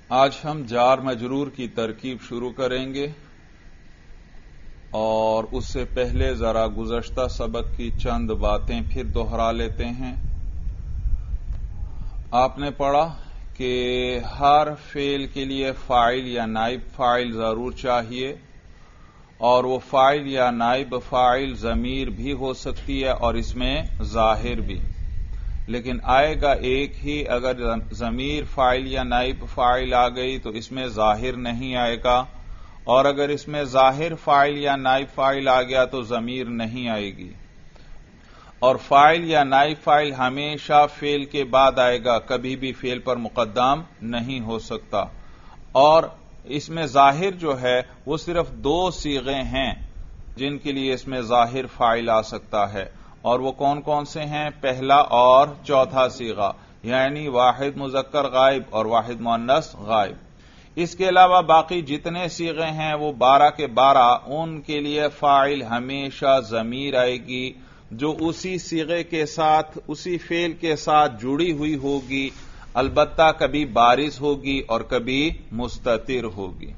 آج ہم جار مجرور کی ترکیب شروع کریں گے اور اس سے پہلے ذرا گزشتہ سبق کی چند باتیں پھر دوہرا لیتے ہیں۔ آپ نے پڑھا کہ ہر فعل کے لیے فاعل یا نائب فاعل ضرور چاہیے، اور وہ فاعل یا نائب فاعل ضمیر بھی ہو سکتی ہے اور اس میں ظاہر بھی، لیکن آئے گا ایک ہی۔ اگر ضمیر فاعل یا نائب فاعل آ گئی تو اس میں ظاہر نہیں آئے گا، اور اگر اس میں ظاہر فاعل یا نائب فاعل آ گیا تو ضمیر نہیں آئے گی۔ اور فاعل یا نائب فاعل ہمیشہ فعل کے بعد آئے گا، کبھی بھی فعل پر مقدم نہیں ہو سکتا۔ اور اس میں ظاہر جو ہے وہ صرف دو صیغے ہیں جن کے لیے اس میں ظاہر فاعل آ سکتا ہے، اور وہ کون کون سے ہیں؟ پہلا اور چوتھا صیغہ، یعنی واحد مذکر غائب اور واحد مؤنث غائب۔ اس کے علاوہ باقی جتنے صیغے ہیں وہ 12 کے 12، ان کے لیے فاعل ہمیشہ ضمیر آئے گی جو اسی صیغے کے ساتھ، اسی فعل کے ساتھ جڑی ہوئی ہوگی، البتہ کبھی بارز ہوگی اور کبھی مستتر ہوگی۔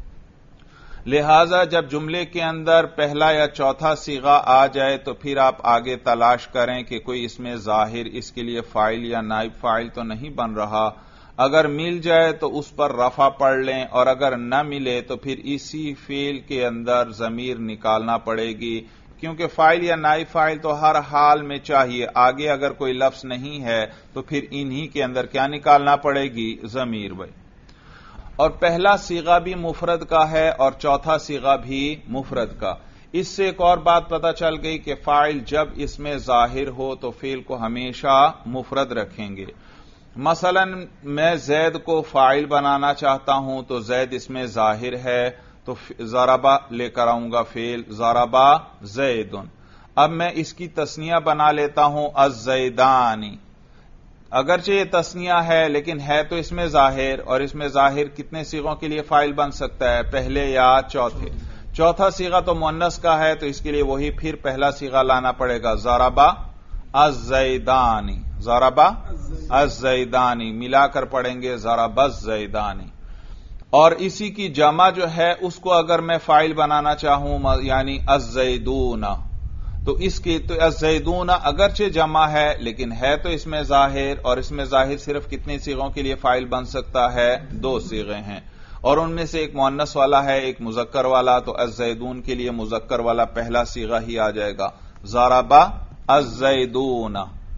لہذا جب جملے کے اندر پہلا یا چوتھا صیغہ آ جائے تو پھر آپ آگے تلاش کریں کہ کوئی اس میں ظاہر اس کے لیے فاعل یا نائب فاعل تو نہیں بن رہا۔ اگر مل جائے تو اس پر رفع پڑھ لیں، اور اگر نہ ملے تو پھر اسی فعل کے اندر ضمیر نکالنا پڑے گی، کیونکہ فاعل یا نائب فاعل تو ہر حال میں چاہیے۔ آگے اگر کوئی لفظ نہیں ہے تو پھر انہی کے اندر کیا نکالنا پڑے گی؟ ضمیر بھائی۔ اور پہلا صیغہ بھی مفرد کا ہے اور چوتھا صیغہ بھی مفرد کا۔ اس سے ایک اور بات پتہ چل گئی کہ فاعل جب اس میں ظاہر ہو تو فعل کو ہمیشہ مفرد رکھیں گے۔ مثلا میں زید کو فاعل بنانا چاہتا ہوں تو زید اس میں ظاہر ہے، تو ضربہ لے کر آؤں گا فعل ضربہ زیدن۔ اب میں اس کی تثنیہ بنا لیتا ہوں الزیدانی، اگرچہ یہ تثنیہ ہے لیکن ہے تو اس میں ظاہر، اور اس میں ظاہر کتنے صیغوں کے لیے فاعل بن سکتا ہے؟ پہلے یا چوتھے؟ چوتھا صیغہ تو مؤنث کا ہے تو اس کے لیے وہی پھر پہلا صیغہ لانا پڑے گا، ضربہ الزیدانی، ضربہ الزیدانی، ملا کر پڑھیں گے ضربہ الزیدانی۔ اور اسی کی جمع جو ہے اس کو اگر میں فاعل بنانا چاہوں یعنی الزیدون، تو اس کی تو الزیدون اگرچہ جمع ہے لیکن ہے تو اس میں ظاہر، اور اس میں ظاہر صرف کتنی صیغوں کے لیے فاعل بن سکتا ہے؟ 2 صیغے ہیں، اور ان میں سے ایک مؤنث والا ہے ایک مذکر والا، تو الزیدون کے لیے مذکر والا پہلا صیغہ ہی آ جائے گا، ضربہ الزیدون۔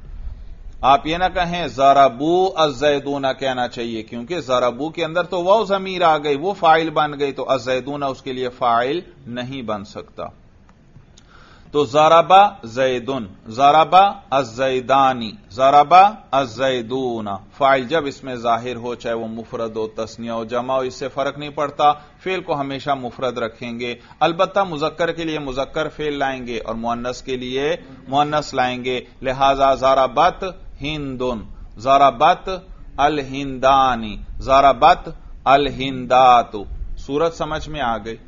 آپ یہ نہ کہیں ضربو الزیدون کہنا چاہیے، کیونکہ ضربو کے اندر تو وہ ضمیر آ گئی، وہ فاعل بن گئی، تو الزیدون اس کے لیے فاعل نہیں بن سکتا۔ تو ضربہ زیدن، ضربہ الزیدانی، ضربہ الزیدون، فاعل جب اس میں ظاہر ہو، چاہے وہ مفرد ہو تثنیہ ہو جمع ہو، اس سے فرق نہیں پڑتا، فعل کو ہمیشہ مفرد رکھیں گے، البتہ مذکر کے لیے مذکر فعل لائیں گے اور مؤنث کے لیے مؤنث لائیں گے۔ لہذا ضربت ہندن، ضربت الہندانی، ضربت الہندات۔ صورت سمجھ میں آ گئی؟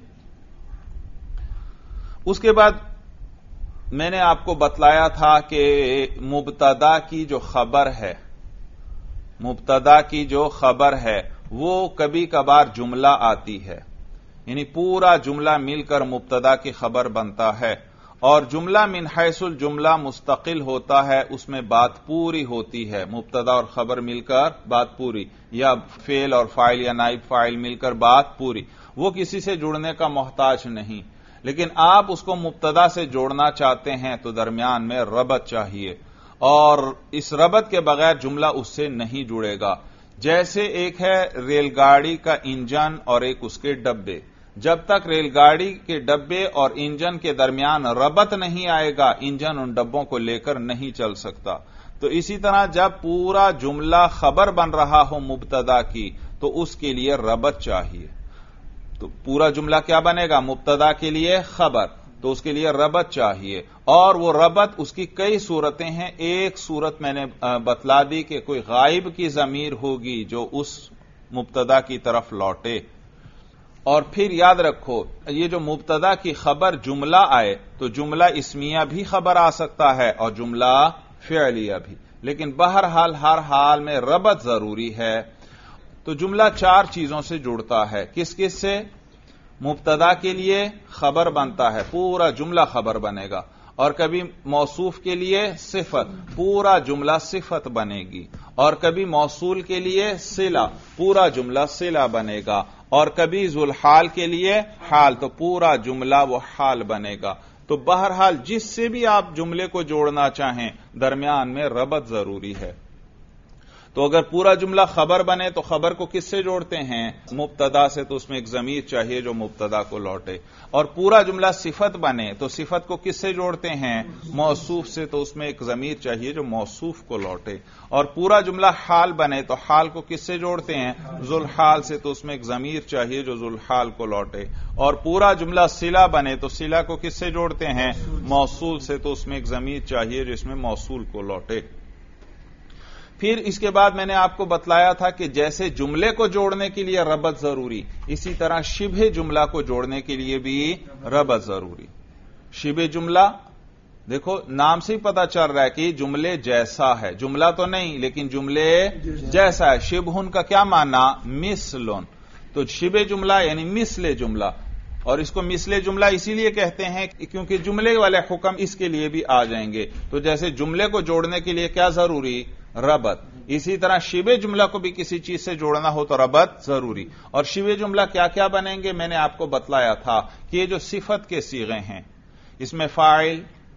اس کے بعد میں نے آپ کو بتلایا تھا کہ مبتدا کی جو خبر ہے، مبتدا کی جو خبر ہے وہ کبھی کبھار جملہ آتی ہے، یعنی پورا جملہ مل کر مبتدا کی خبر بنتا ہے، اور جملہ من حیث الجملہ مستقل ہوتا ہے، اس میں بات پوری ہوتی ہے، مبتدا اور خبر مل کر بات پوری، یا فعل اور فاعل یا نائب فاعل مل کر بات پوری، وہ کسی سے جڑنے کا محتاج نہیں۔ لیکن آپ اس کو مبتدا سے جوڑنا چاہتے ہیں تو درمیان میں ربط چاہیے، اور اس ربط کے بغیر جملہ اس سے نہیں جڑے گا۔ جیسے ایک ہے ریل گاڑی کا انجن اور ایک اس کے ڈبے، جب تک ریل گاڑی کے ڈبے اور انجن کے درمیان ربط نہیں آئے گا انجن ان ڈبوں کو لے کر نہیں چل سکتا۔ تو اسی طرح جب پورا جملہ خبر بن رہا ہو مبتدا کی تو اس کے لیے ربط چاہیے، تو پورا جملہ کیا بنے گا؟ مبتدا کے لیے خبر، تو اس کے لیے ربط چاہیے، اور وہ ربط اس کی کئی صورتیں ہیں۔ ایک صورت میں نے بتلا دی کہ کوئی غائب کی ضمیر ہوگی جو اس مبتدا کی طرف لوٹے، اور پھر یاد رکھو یہ جو مبتدا کی خبر جملہ آئے تو جملہ اسمیہ بھی خبر آ سکتا ہے اور جملہ فعلیہ بھی، لیکن بہرحال ہر حال میں ربط ضروری ہے۔ تو جملہ 4 چیزوں سے جڑتا ہے. کس کس سے؟ مبتدا کے لیے خبر بنتا ہے، پورا جملہ خبر بنے گا. اور کبھی موصوف کے لیے صفت، پورا جملہ صفت بنے گی. اور کبھی موصول کے لیے صلہ، پورا جملہ صلہ بنے گا. اور کبھی ذوالحال کے لیے حال، تو پورا جملہ وہ حال بنے گا. تو بہرحال جس سے بھی آپ جملے کو جوڑنا چاہیں درمیان میں ربط ضروری ہے. تو اگر پورا جملہ خبر بنے تو خبر کو کس سے جوڑتے ہیں؟ مبتدا سے، تو اس میں ایک ضمیر چاہیے جو مبتدا کو لوٹے. اور پورا جملہ صفت بنے تو صفت کو کس سے جوڑتے ہیں؟ موصوف سے، تو اس میں ایک ضمیر چاہیے جو موصوف کو لوٹے. اور پورا جملہ حال بنے تو حال کو کس سے جوڑتے ہیں؟ ذوالحال سے، تو اس میں ایک ضمیر چاہیے جو ذوالحال کو لوٹے. اور پورا جملہ صلہ بنے تو صلہ کو کس سے جوڑتے ہیں؟ موصول سے، تو اس میں ایک ضمیر چاہیے جس میں موصول کو لوٹے. پھر اس کے بعد میں نے آپ کو بتلایا تھا کہ جیسے جملے کو جوڑنے کے لیے ربط ضروری، اسی طرح شبہ جملہ کو جوڑنے کے لیے بھی ربط ضروری. شبہ جملہ دیکھو نام سے ہی پتا چل رہا ہے کہ جملے جیسا ہے، جملہ تو نہیں لیکن جملے جیسا ہے. شبہن کا کیا معنی؟ مثلن. تو شبہ جملہ یعنی مثل جملہ. اور اس کو مثل جملہ اسی لیے کہتے ہیں کیونکہ جملے والے حکم اس کے لیے بھی آ جائیں گے. تو جیسے جملے کو جوڑنے کے لیے کیا ضروری؟ ربط. اسی طرح شبہ جملہ کو بھی کسی چیز سے جوڑنا ہو تو ربط ضروری. اور شبہ جملہ کیا کیا بنیں گے میں نے آپ کو بتلایا تھا کہ یہ جو صفت کے صیغے ہیں، اس میں فاعل،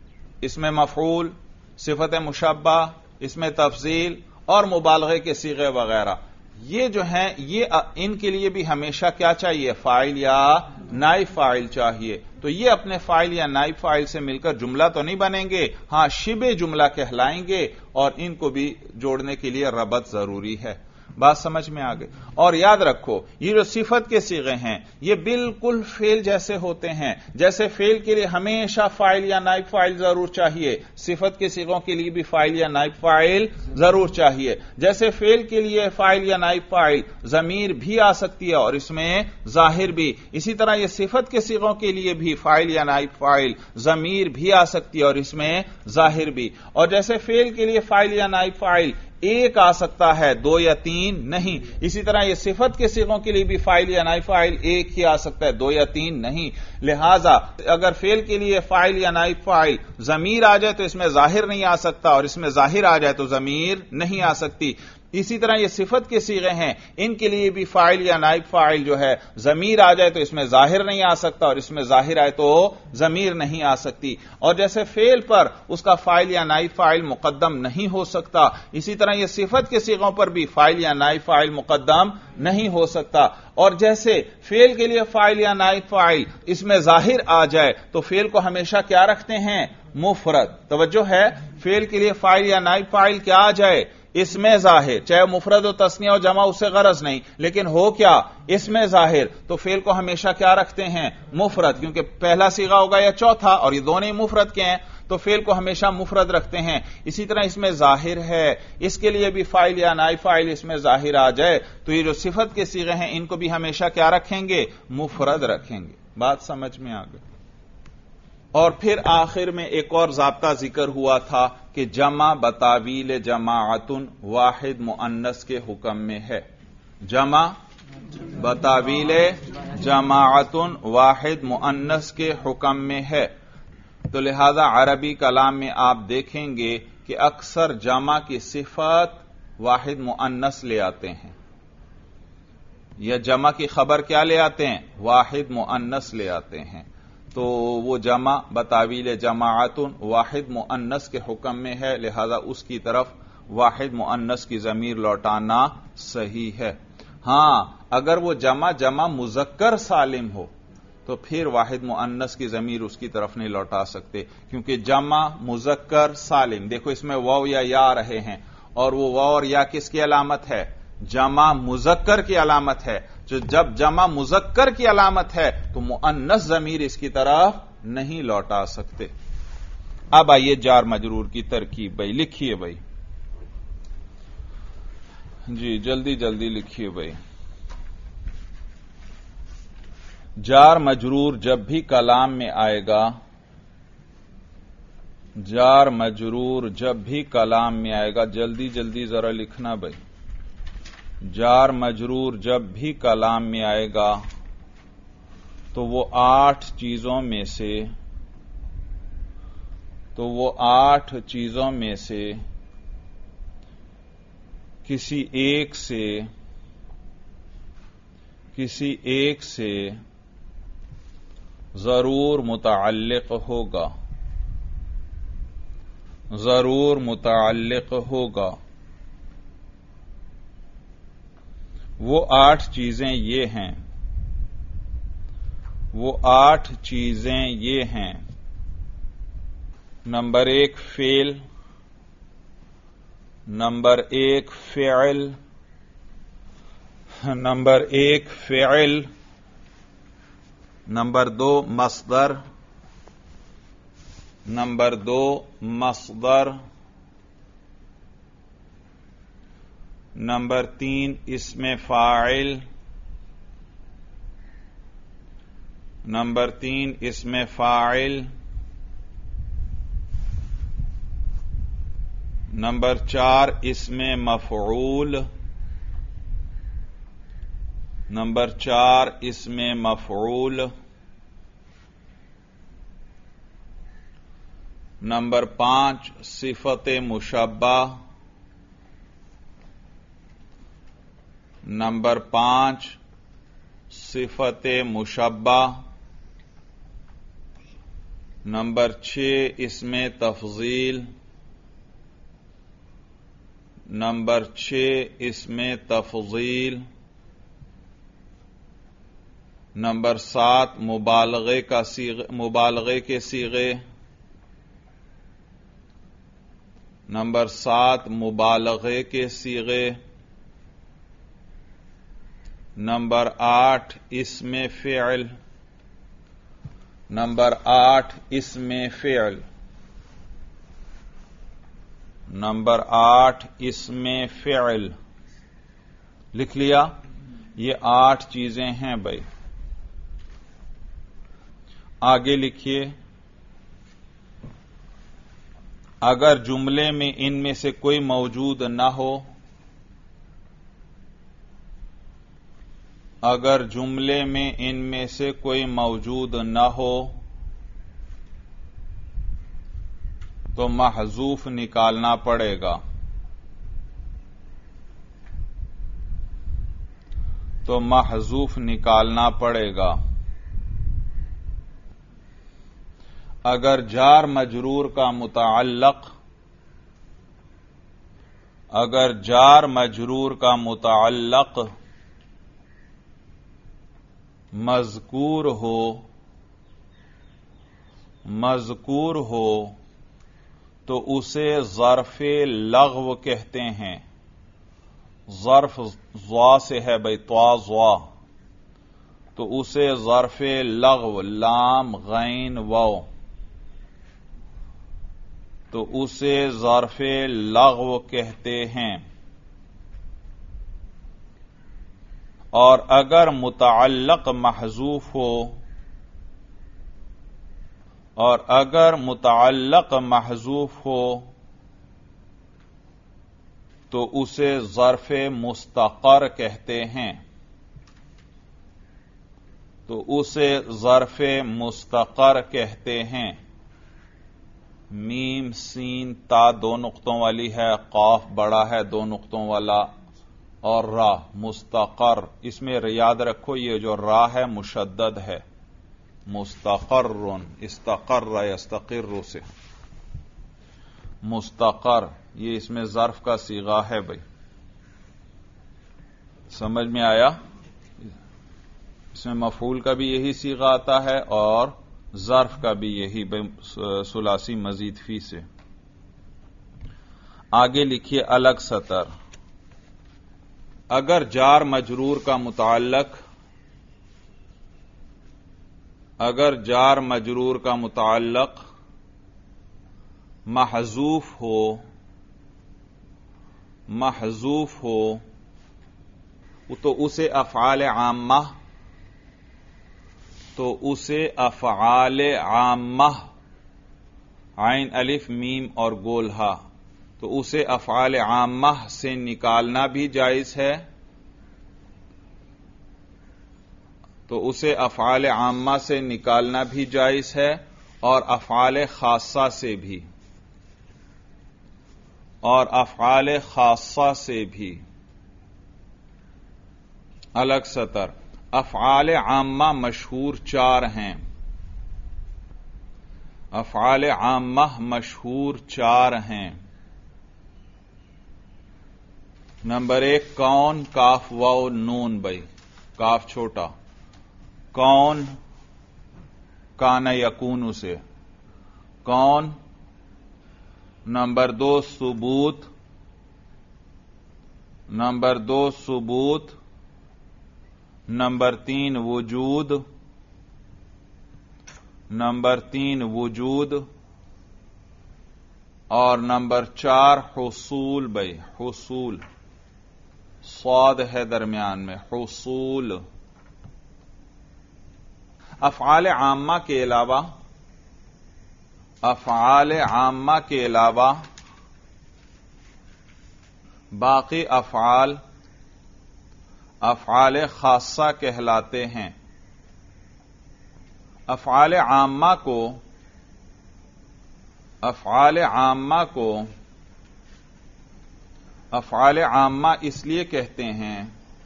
اس میں مفعول، صفت مشبہ، اس میں تفضیل اور مبالغے کے صیغے وغیرہ، یہ جو ہیں یہ ان کے لیے بھی ہمیشہ کیا چاہیے؟ فاعل یا نائب فاعل چاہیے. تو یہ اپنے فاعل یا نائب فاعل سے مل کر جملہ تو نہیں بنیں گے، ہاں شبہ جملہ کہلائیں گے. اور ان کو بھی جوڑنے کے لیے ربط ضروری ہے. بات سمجھ میں آ گئی. اور یاد رکھو یہ جو صفت کے صیغے ہیں یہ بالکل فعل جیسے ہوتے ہیں. جیسے فعل کے لیے ہمیشہ فاعل یا نائب فاعل ضرور چاہیے، صفت کے صیغوں کے لیے بھی فاعل یا نائب فاعل ضرور چاہیے. جیسے فعل کے لیے فاعل یا نائب فاعل ضمیر بھی آ سکتی ہے اور اس میں ظاہر بھی، اسی طرح یہ صفت کے صیغوں کے لیے بھی فاعل یا نائب فاعل ضمیر بھی آ سکتی ہے اور اس میں ظاہر بھی. اور جیسے فعل کے لیے فاعل یا نائب فاعل ایک آ سکتا ہے، 2 یا 3 نہیں، اسی طرح یہ صفت کے صیغوں کے لیے بھی فاعل یا نائب فاعل ایک ہی آ سکتا ہے، 2 یا 3 نہیں. لہذا اگر فعل کے لیے فاعل یا نائب فاعل ضمیر آ جائے تو اس میں ظاہر نہیں آ سکتا اور اس میں ظاہر آ جائے تو ضمیر نہیں آ سکتی. اسی طرح یہ صفت کے صیغے ہیں، ان کے لیے بھی فاعل یا نائب فاعل جو ہے ضمیر آ جائے تو اس میں ظاہر نہیں آ سکتا اور اس میں ظاہر آئے تو ضمیر نہیں آ سکتی. اور جیسے فعل پر اس کا فاعل یا نائب فاعل مقدم نہیں ہو سکتا، اسی طرح یہ صفت کے صیغوں پر بھی فاعل یا نائب فاعل مقدم نہیں ہو سکتا. اور جیسے فعل کے لیے فاعل یا نائب فاعل اس میں ظاہر آ جائے تو فعل کو ہمیشہ کیا رکھتے ہیں؟ مفرد. توجہ ہے، فعل کے لیے فاعل یا نائب فاعل کیا آ جائے؟ اس میں ظاہر، چاہے مفرد و تثنیہ و جمع اس سے غرض نہیں، لیکن ہو کیا؟ اس میں ظاہر. تو فعل کو ہمیشہ کیا رکھتے ہیں؟ مفرد، کیونکہ پہلا صیغہ ہوگا یا چوتھا اور یہ دونوں ہی مفرد کے ہیں تو فعل کو ہمیشہ مفرد رکھتے ہیں. اسی طرح اس میں ظاہر ہے، اس کے لیے بھی فاعل یا نائب فاعل اس میں ظاہر آ جائے تو یہ جو صفت کے صیغے ہیں ان کو بھی ہمیشہ کیا رکھیں گے؟ مفرد رکھیں گے. بات سمجھ میں آ گئی. اور پھر آخر میں ایک اور ضابطہ ذکر ہوا تھا کہ جمع بتاویل جماعتن واحد مؤنث کے حکم میں ہے. جمع بتاویل جماعتن واحد مؤنث کے حکم میں ہے. تو لہذا عربی کلام میں آپ دیکھیں گے کہ اکثر جمع کی صفت واحد مؤنث لے آتے ہیں، یا جمع کی خبر کیا لے آتے ہیں؟ واحد مؤنث لے آتے ہیں. تو وہ جمع بتاویل جماعتن واحد مؤنث کے حکم میں ہے، لہذا اس کی طرف واحد مؤنث کی ضمیر لوٹانا صحیح ہے. ہاں اگر وہ جمع مذکر سالم ہو تو پھر واحد مؤنث کی ضمیر اس کی طرف نہیں لوٹا سکتے، کیونکہ جمع مذکر سالم، دیکھو اس میں واو یا آ رہے ہیں اور وہ واو اور یا کس کی علامت ہے؟ جمع مذکر کی علامت ہے. جب جمع مذکر کی علامت ہے تو مؤنث ضمیر اس کی طرف نہیں لوٹا سکتے. اب آئیے جار مجرور کی ترکیب بھائی لکھیے بھائی، جی جلدی جلدی لکھیے بھائی. جار مجرور جب بھی کلام میں آئے گا، جار مجرور جب بھی کلام میں آئے گا، جلدی جلدی ذرا لکھنا بھائی. جار مجرور جب بھی کلام میں آئے گا تو وہ 8 چیزوں میں سے کسی ایک سے ضرور متعلق ہوگا وہ 8 چیزیں یہ ہیں نمبر 1 فعل، نمبر 1 فعل، نمبر 2 مصدر، نمبر 2 نمبر 3 اسم فاعل، نمبر 3 اسم فاعل، نمبر 4 اسم مفعول، نمبر 4 اسم مفعول، نمبر 5 صفت مشبہ، نمبر 5 صفت مشبہ، نمبر 6 اسم تفضیل، نمبر 6 اسم تفضیل، نمبر 7 مبالغے کے صیغے، نمبر 7 مبالغے کے صیغے، نمبر 8 اسم فعل، نمبر 8 اسم فعل، نمبر 8 اسم فعل لکھ لیا. یہ 8 چیزیں ہیں بھائی. آگے لکھیے اگر جملے میں ان میں سے کوئی موجود نہ ہو، اگر جملے میں ان میں سے کوئی موجود نہ ہو تو محذوف نکالنا پڑے گا. اگر جار مجرور کا متعلق مذکور ہو تو اسے ظرف لغو کہتے ہیں. ظرف ضا سے ہے بھائی، طا ضا، تو اسے ظرف لغو لام غین واو، تو اسے ظرف لغو کہتے ہیں. اور اگر متعلق محذوف ہو تو اسے ظرف مستقر کہتے ہیں. میم سین تا 2 نقطوں والی ہے، قاف بڑا ہے 2 نقطوں والا، اور را مستقر. اس میں یاد رکھو یہ جو را ہے مشدد ہے. مستقر، استقر یستقر سے مستقر، یہ اس میں ظرف کا صیغہ ہے بھائی. سمجھ میں آیا؟ اس میں مفعول کا بھی یہی صیغہ آتا ہے اور ظرف کا بھی یہی ثلاثی مزید فی سے. آگے لکھیے الگ سطر. اگر جار مجرور کا متعلق محذوف ہو تو اسے افعال عامہ عین الف میم اور گول ہا، تو اسے افعال عامہ سے نکالنا بھی جائز ہے تو اسے افعال عامہ سے نکالنا بھی جائز ہے اور افعال خاصہ سے بھی، اور افعال خاصہ سے بھی۔ الگ سطر، افعال عامہ مشہور 4 ہیں۔ افعال عامہ مشہور 4 ہیں۔ نمبر 1 کون، کاف واو نون بھائی، کاف چھوٹا، کون کان یکون سے، کون۔ نمبر 2 ثبوت، نمبر 2 ثبوت، نمبر 3 وجود، نمبر 3 وجود، اور نمبر 4 حصول بھائی، حصول، صاد ہے درمیان میں، حصول۔ افعال عامہ کے علاوہ، افعال عامہ کے علاوہ باقی افعال افعال خاصہ کہلاتے ہیں۔ افعال عامہ کو، افعال عامہ کو افعال عامہ اس لیے کہتے ہیں،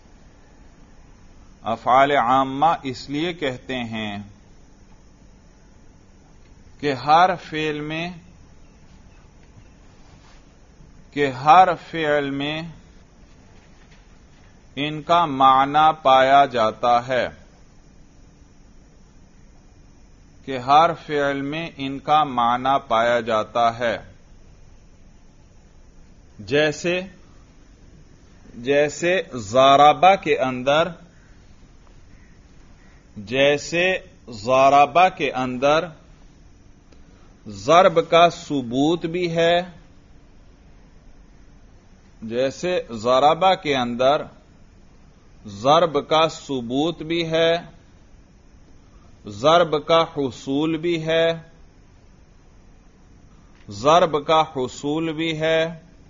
افعال عامہ اس لیے کہتے ہیں کہ ہر فعل میں ان کا معنی پایا جاتا ہے، کہ ہر فعل میں ان کا معنی پایا جاتا ہے۔ جیسے ضربہ کے اندر، جیسے ضربہ کے اندر ضرب کا ثبوت بھی ہے، جیسے ضربہ کے اندر ضرب کا ثبوت بھی ہے، ضرب کا حصول بھی ہے، ضرب کا حصول بھی ہے،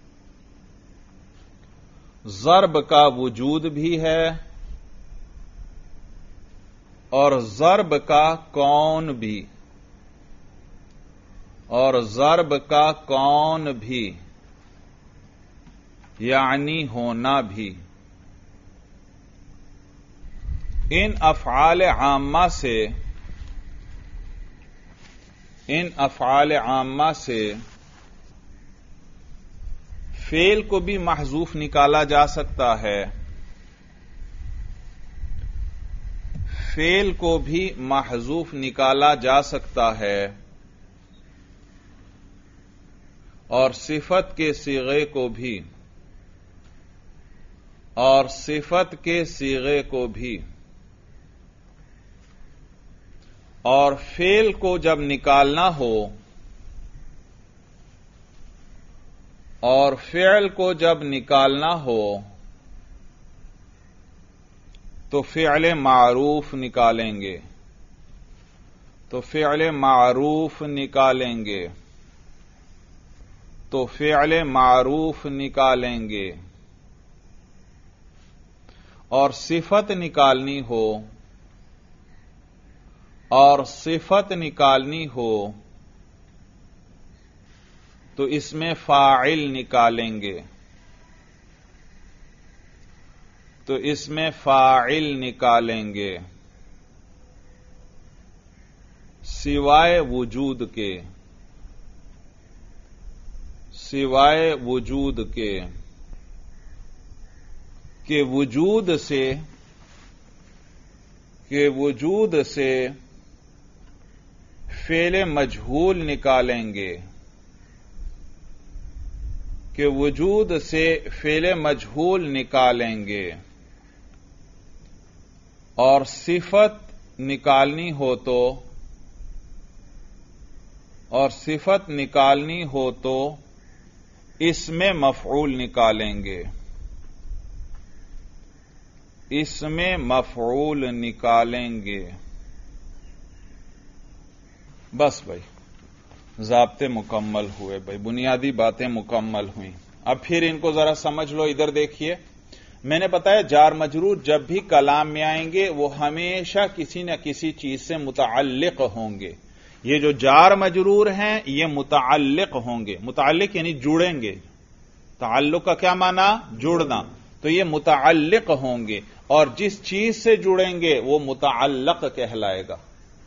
ضرب کا وجود بھی ہے، اور ضرب کا کون بھی، اور ضرب کا کون بھی، یعنی ہونا بھی۔ ان افعال عامہ سے، ان افعال عامہ سے فعل کو بھی محذوف نکالا جا سکتا ہے، فعل کو بھی محذوف نکالا جا سکتا ہے، اور صفت کے صیغے کو بھی، اور صفت کے صیغے کو بھی۔ اور فعل کو جب نکالنا ہو، اور فعل کو جب نکالنا ہو تو فعل معروف نکالیں گے، تو فعل معروف نکالیں گے، تو فعل معروف نکالیں گے۔ اور صفت نکالنی ہو، اور صفت نکالنی ہو تو اس میں فاعل نکالیں گے، تو اس میں فاعل نکالیں گے، سوائے وجود کے، سوائے وجود کے، کہ وجود سے فعل مجہول نکالیں گے، کہ وجود سے فعل مجہول نکالیں گے، اور صفت نکالنی ہو تو، اور صفت نکالنی ہو تو اس میں مفعول نکالیں گے، اس میں مفعول نکالیں گے۔ بس بھائی ضابطے مکمل ہوئے، بھائی بنیادی باتیں مکمل ہوئیں۔ اب پھر ان کو ذرا سمجھ لو، ادھر دیکھیے۔ میں نے بتایا جار مجرور جب بھی کلام میں آئیں گے وہ ہمیشہ کسی نہ کسی چیز سے متعلق ہوں گے. یہ جو جار مجرور ہیں یہ متعلق ہوں گے. متعلق یعنی جڑیں گے. تعلق کا کیا معنی؟ جڑنا. تو یہ متعلق ہوں گے اور جس چیز سے جڑیں گے وہ متعلق کہلائے گا.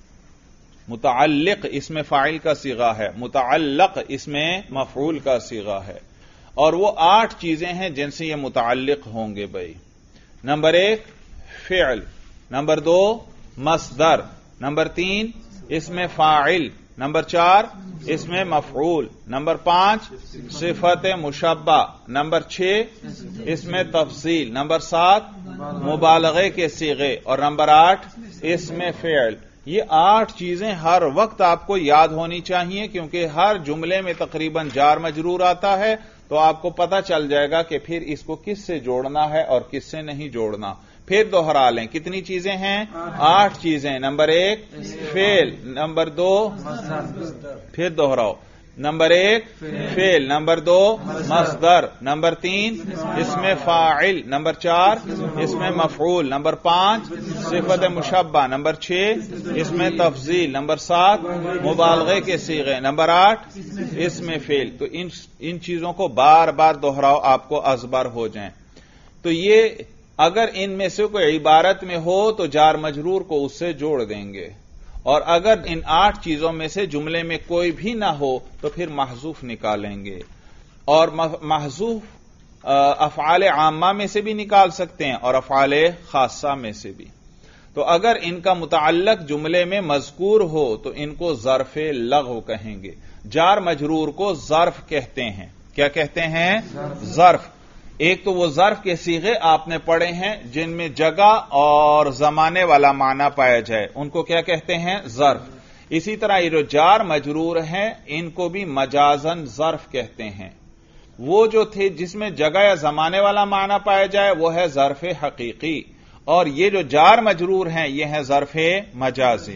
متعلق اس میں فاعل کا صیغہ ہے، متعلق اس میں مفعول کا صیغہ ہے. اور وہ 8 چیزیں ہیں جن سے یہ متعلق ہوں گے بھائی. نمبر 1 فعل، نمبر 2 مصدر، نمبر 3 اس میں فاعل، نمبر 4 اس میں مفعول، نمبر 5 صفت مشبہ، نمبر 6 اس میں تفصیل، نمبر 7 مبالغے کے صیغے، اور نمبر 8 اس میں فعل. یہ 8 چیزیں ہر وقت آپ کو یاد ہونی چاہیے کیونکہ ہر جملے میں تقریباً جار مجرور آتا ہے تو آپ کو پتہ چل جائے گا کہ پھر اس کو کس سے جوڑنا ہے اور کس سے نہیں جوڑنا. پھر دوہرا لیں کتنی چیزیں ہیں؟ 8 چیزیں. نمبر 1 فعل، نمبر 2 پھر دوہراؤ، نمبر 1 فعل، نمبر 2 مصدر، نمبر 3 اس میں فاعل، نمبر 4 اس میں مفعول، نمبر 5 صفت مشبہ، نمبر 6 اس میں تفضیل، نمبر 7 مبالغے کے صیغے، نمبر 8 اس میں فعل. تو ان چیزوں کو بار بار دوہراؤ آپ کو ازبر ہو جائیں. تو یہ اگر ان میں سے کوئی عبارت میں ہو تو جار مجرور کو اس سے جوڑ دیں گے، اور اگر ان 8 چیزوں میں سے جملے میں کوئی بھی نہ ہو تو پھر محذوف نکالیں گے. اور محذوف افعال عامہ میں سے بھی نکال سکتے ہیں اور افعال خاصہ میں سے بھی. تو اگر ان کا متعلق جملے میں مذکور ہو تو ان کو ظرف لغو کہیں گے. جار مجرور کو ظرف کہتے ہیں. کیا کہتے ہیں؟ ظرف. ایک تو وہ ظرف کے صیغے آپ نے پڑھے ہیں جن میں جگہ اور زمانے والا معنی پایا جائے، ان کو کیا کہتے ہیں؟ ظرف. اسی طرح یہ جو جار مجرور ہیں ان کو بھی مجازن ظرف کہتے ہیں. وہ جو تھے جس میں جگہ یا زمانے والا معنی پایا جائے وہ ہے ظرف حقیقی، اور یہ جو جار مجرور ہیں یہ ہے ظرف مجازی.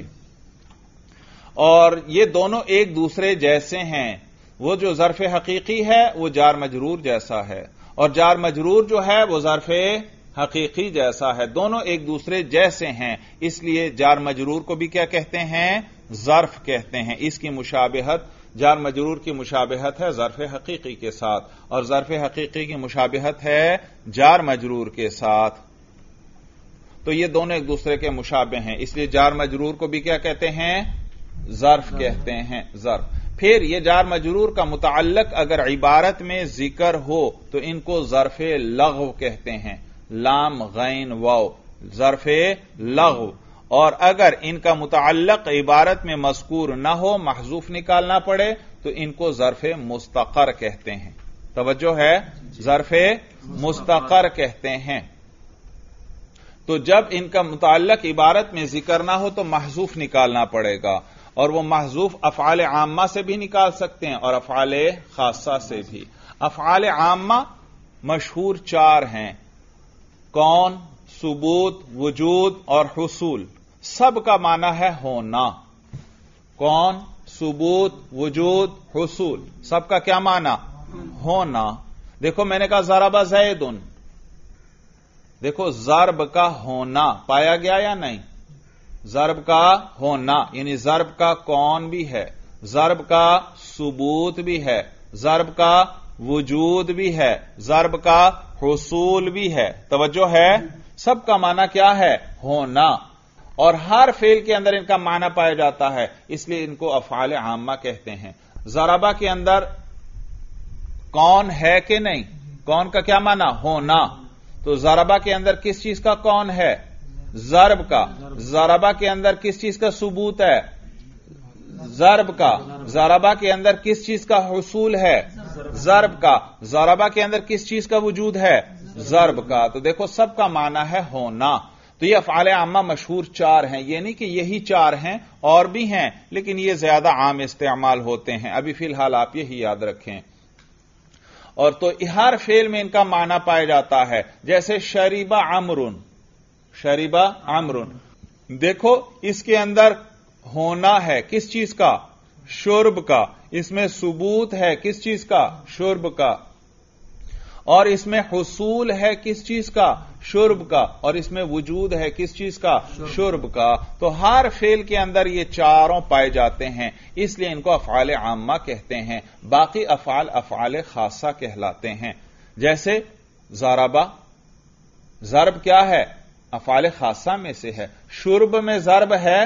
اور یہ دونوں ایک دوسرے جیسے ہیں. وہ جو ظرف حقیقی ہے وہ جار مجرور جیسا ہے، اور جار مجرور جو ہے وہ ظرف حقیقی جیسا ہے. دونوں ایک دوسرے جیسے ہیں، اس لیے جار مجرور کو بھی کیا کہتے ہیں؟ ظرف کہتے ہیں. اس کی مشابہت، جار مجرور کی مشابہت ہے ظرف حقیقی کے ساتھ، اور ظرف حقیقی کی مشابہت ہے جار مجرور کے ساتھ. تو یہ دونوں ایک دوسرے کے مشابہ ہیں، اس لیے جار مجرور کو بھی کیا کہتے ہیں؟ ظرف کہتے ہیں. ظرف. پھر یہ جار مجرور کا متعلق اگر عبارت میں ذکر ہو تو ان کو ظرف لغو کہتے ہیں. لام غین واو، ظرف لغو. اور اگر ان کا متعلق عبارت میں مذکور نہ ہو، محذوف نکالنا پڑے، تو ان کو ظرف مستقر کہتے ہیں. توجہ ہے؟ ظرف مستقر کہتے ہیں. تو جب ان کا متعلق عبارت میں ذکر نہ ہو تو محذوف نکالنا پڑے گا، اور وہ محذوف افعال عامہ سے بھی نکال سکتے ہیں اور افعال خاصہ سے بھی. افعال عامہ مشہور 4 ہیں: کون، ثبوت، وجود اور حصول. سب کا معنی ہے ہونا. کون، ثبوت، وجود، حصول، سب کا کیا معنی؟ ہونا. دیکھو میں نے کہا ضرب زید، دیکھو ضرب کا ہونا پایا گیا یا نہیں؟ ضرب کا ہونا یعنی ضرب کا کون بھی ہے، ضرب کا ثبوت بھی ہے، ضرب کا وجود بھی ہے، ضرب کا حصول بھی ہے. توجہ ہے؟ سب کا معنی کیا ہے؟ ہونا. اور ہر فعل کے اندر ان کا معنی پایا جاتا ہے، اس لیے ان کو افعال عامہ کہتے ہیں. ضربہ کے اندر کون ہے کہ نہیں؟ کون کا کیا معنی؟ ہونا. تو ضربہ کے اندر کس چیز کا کون ہے؟ ضرب کا. ضربہ کے اندر کس چیز کا ثبوت ہے؟ ضرب کا. ضربہ کے اندر کس چیز کا حصول ہے؟ ضرب کا. ضربہ کے اندر کس چیز کا وجود ہے؟ ضرب کا. تو دیکھو سب کا معنی ہے ہونا. تو یہ افعال عامہ مشہور 4 ہیں. یہ نہیں کہ یہی 4 ہیں، اور بھی ہیں لیکن یہ زیادہ عام استعمال ہوتے ہیں. ابھی فی الحال آپ یہی یاد رکھیں. اور تو ہر فعل میں ان کا معنی پایا جاتا ہے. جیسے شریبہ عمرن، شریبہ عمرن، دیکھو اس کے اندر ہونا ہے کس چیز کا؟ شرب کا. اس میں ثبوت ہے کس چیز کا؟ شرب کا. اور اس میں حصول ہے کس چیز کا؟ شرب کا، اور اس میں وجود ہے کس چیز کا؟ شرب کا. تو ہر فعل کے اندر یہ چاروں پائے جاتے ہیں، اس لیے ان کو افعال عامہ کہتے ہیں. باقی افعال افعال خاصہ کہلاتے ہیں. جیسے ضربہ، ضرب کیا ہے؟ افعال خاصہ میں سے ہے. شرب میں ضرب ہے؟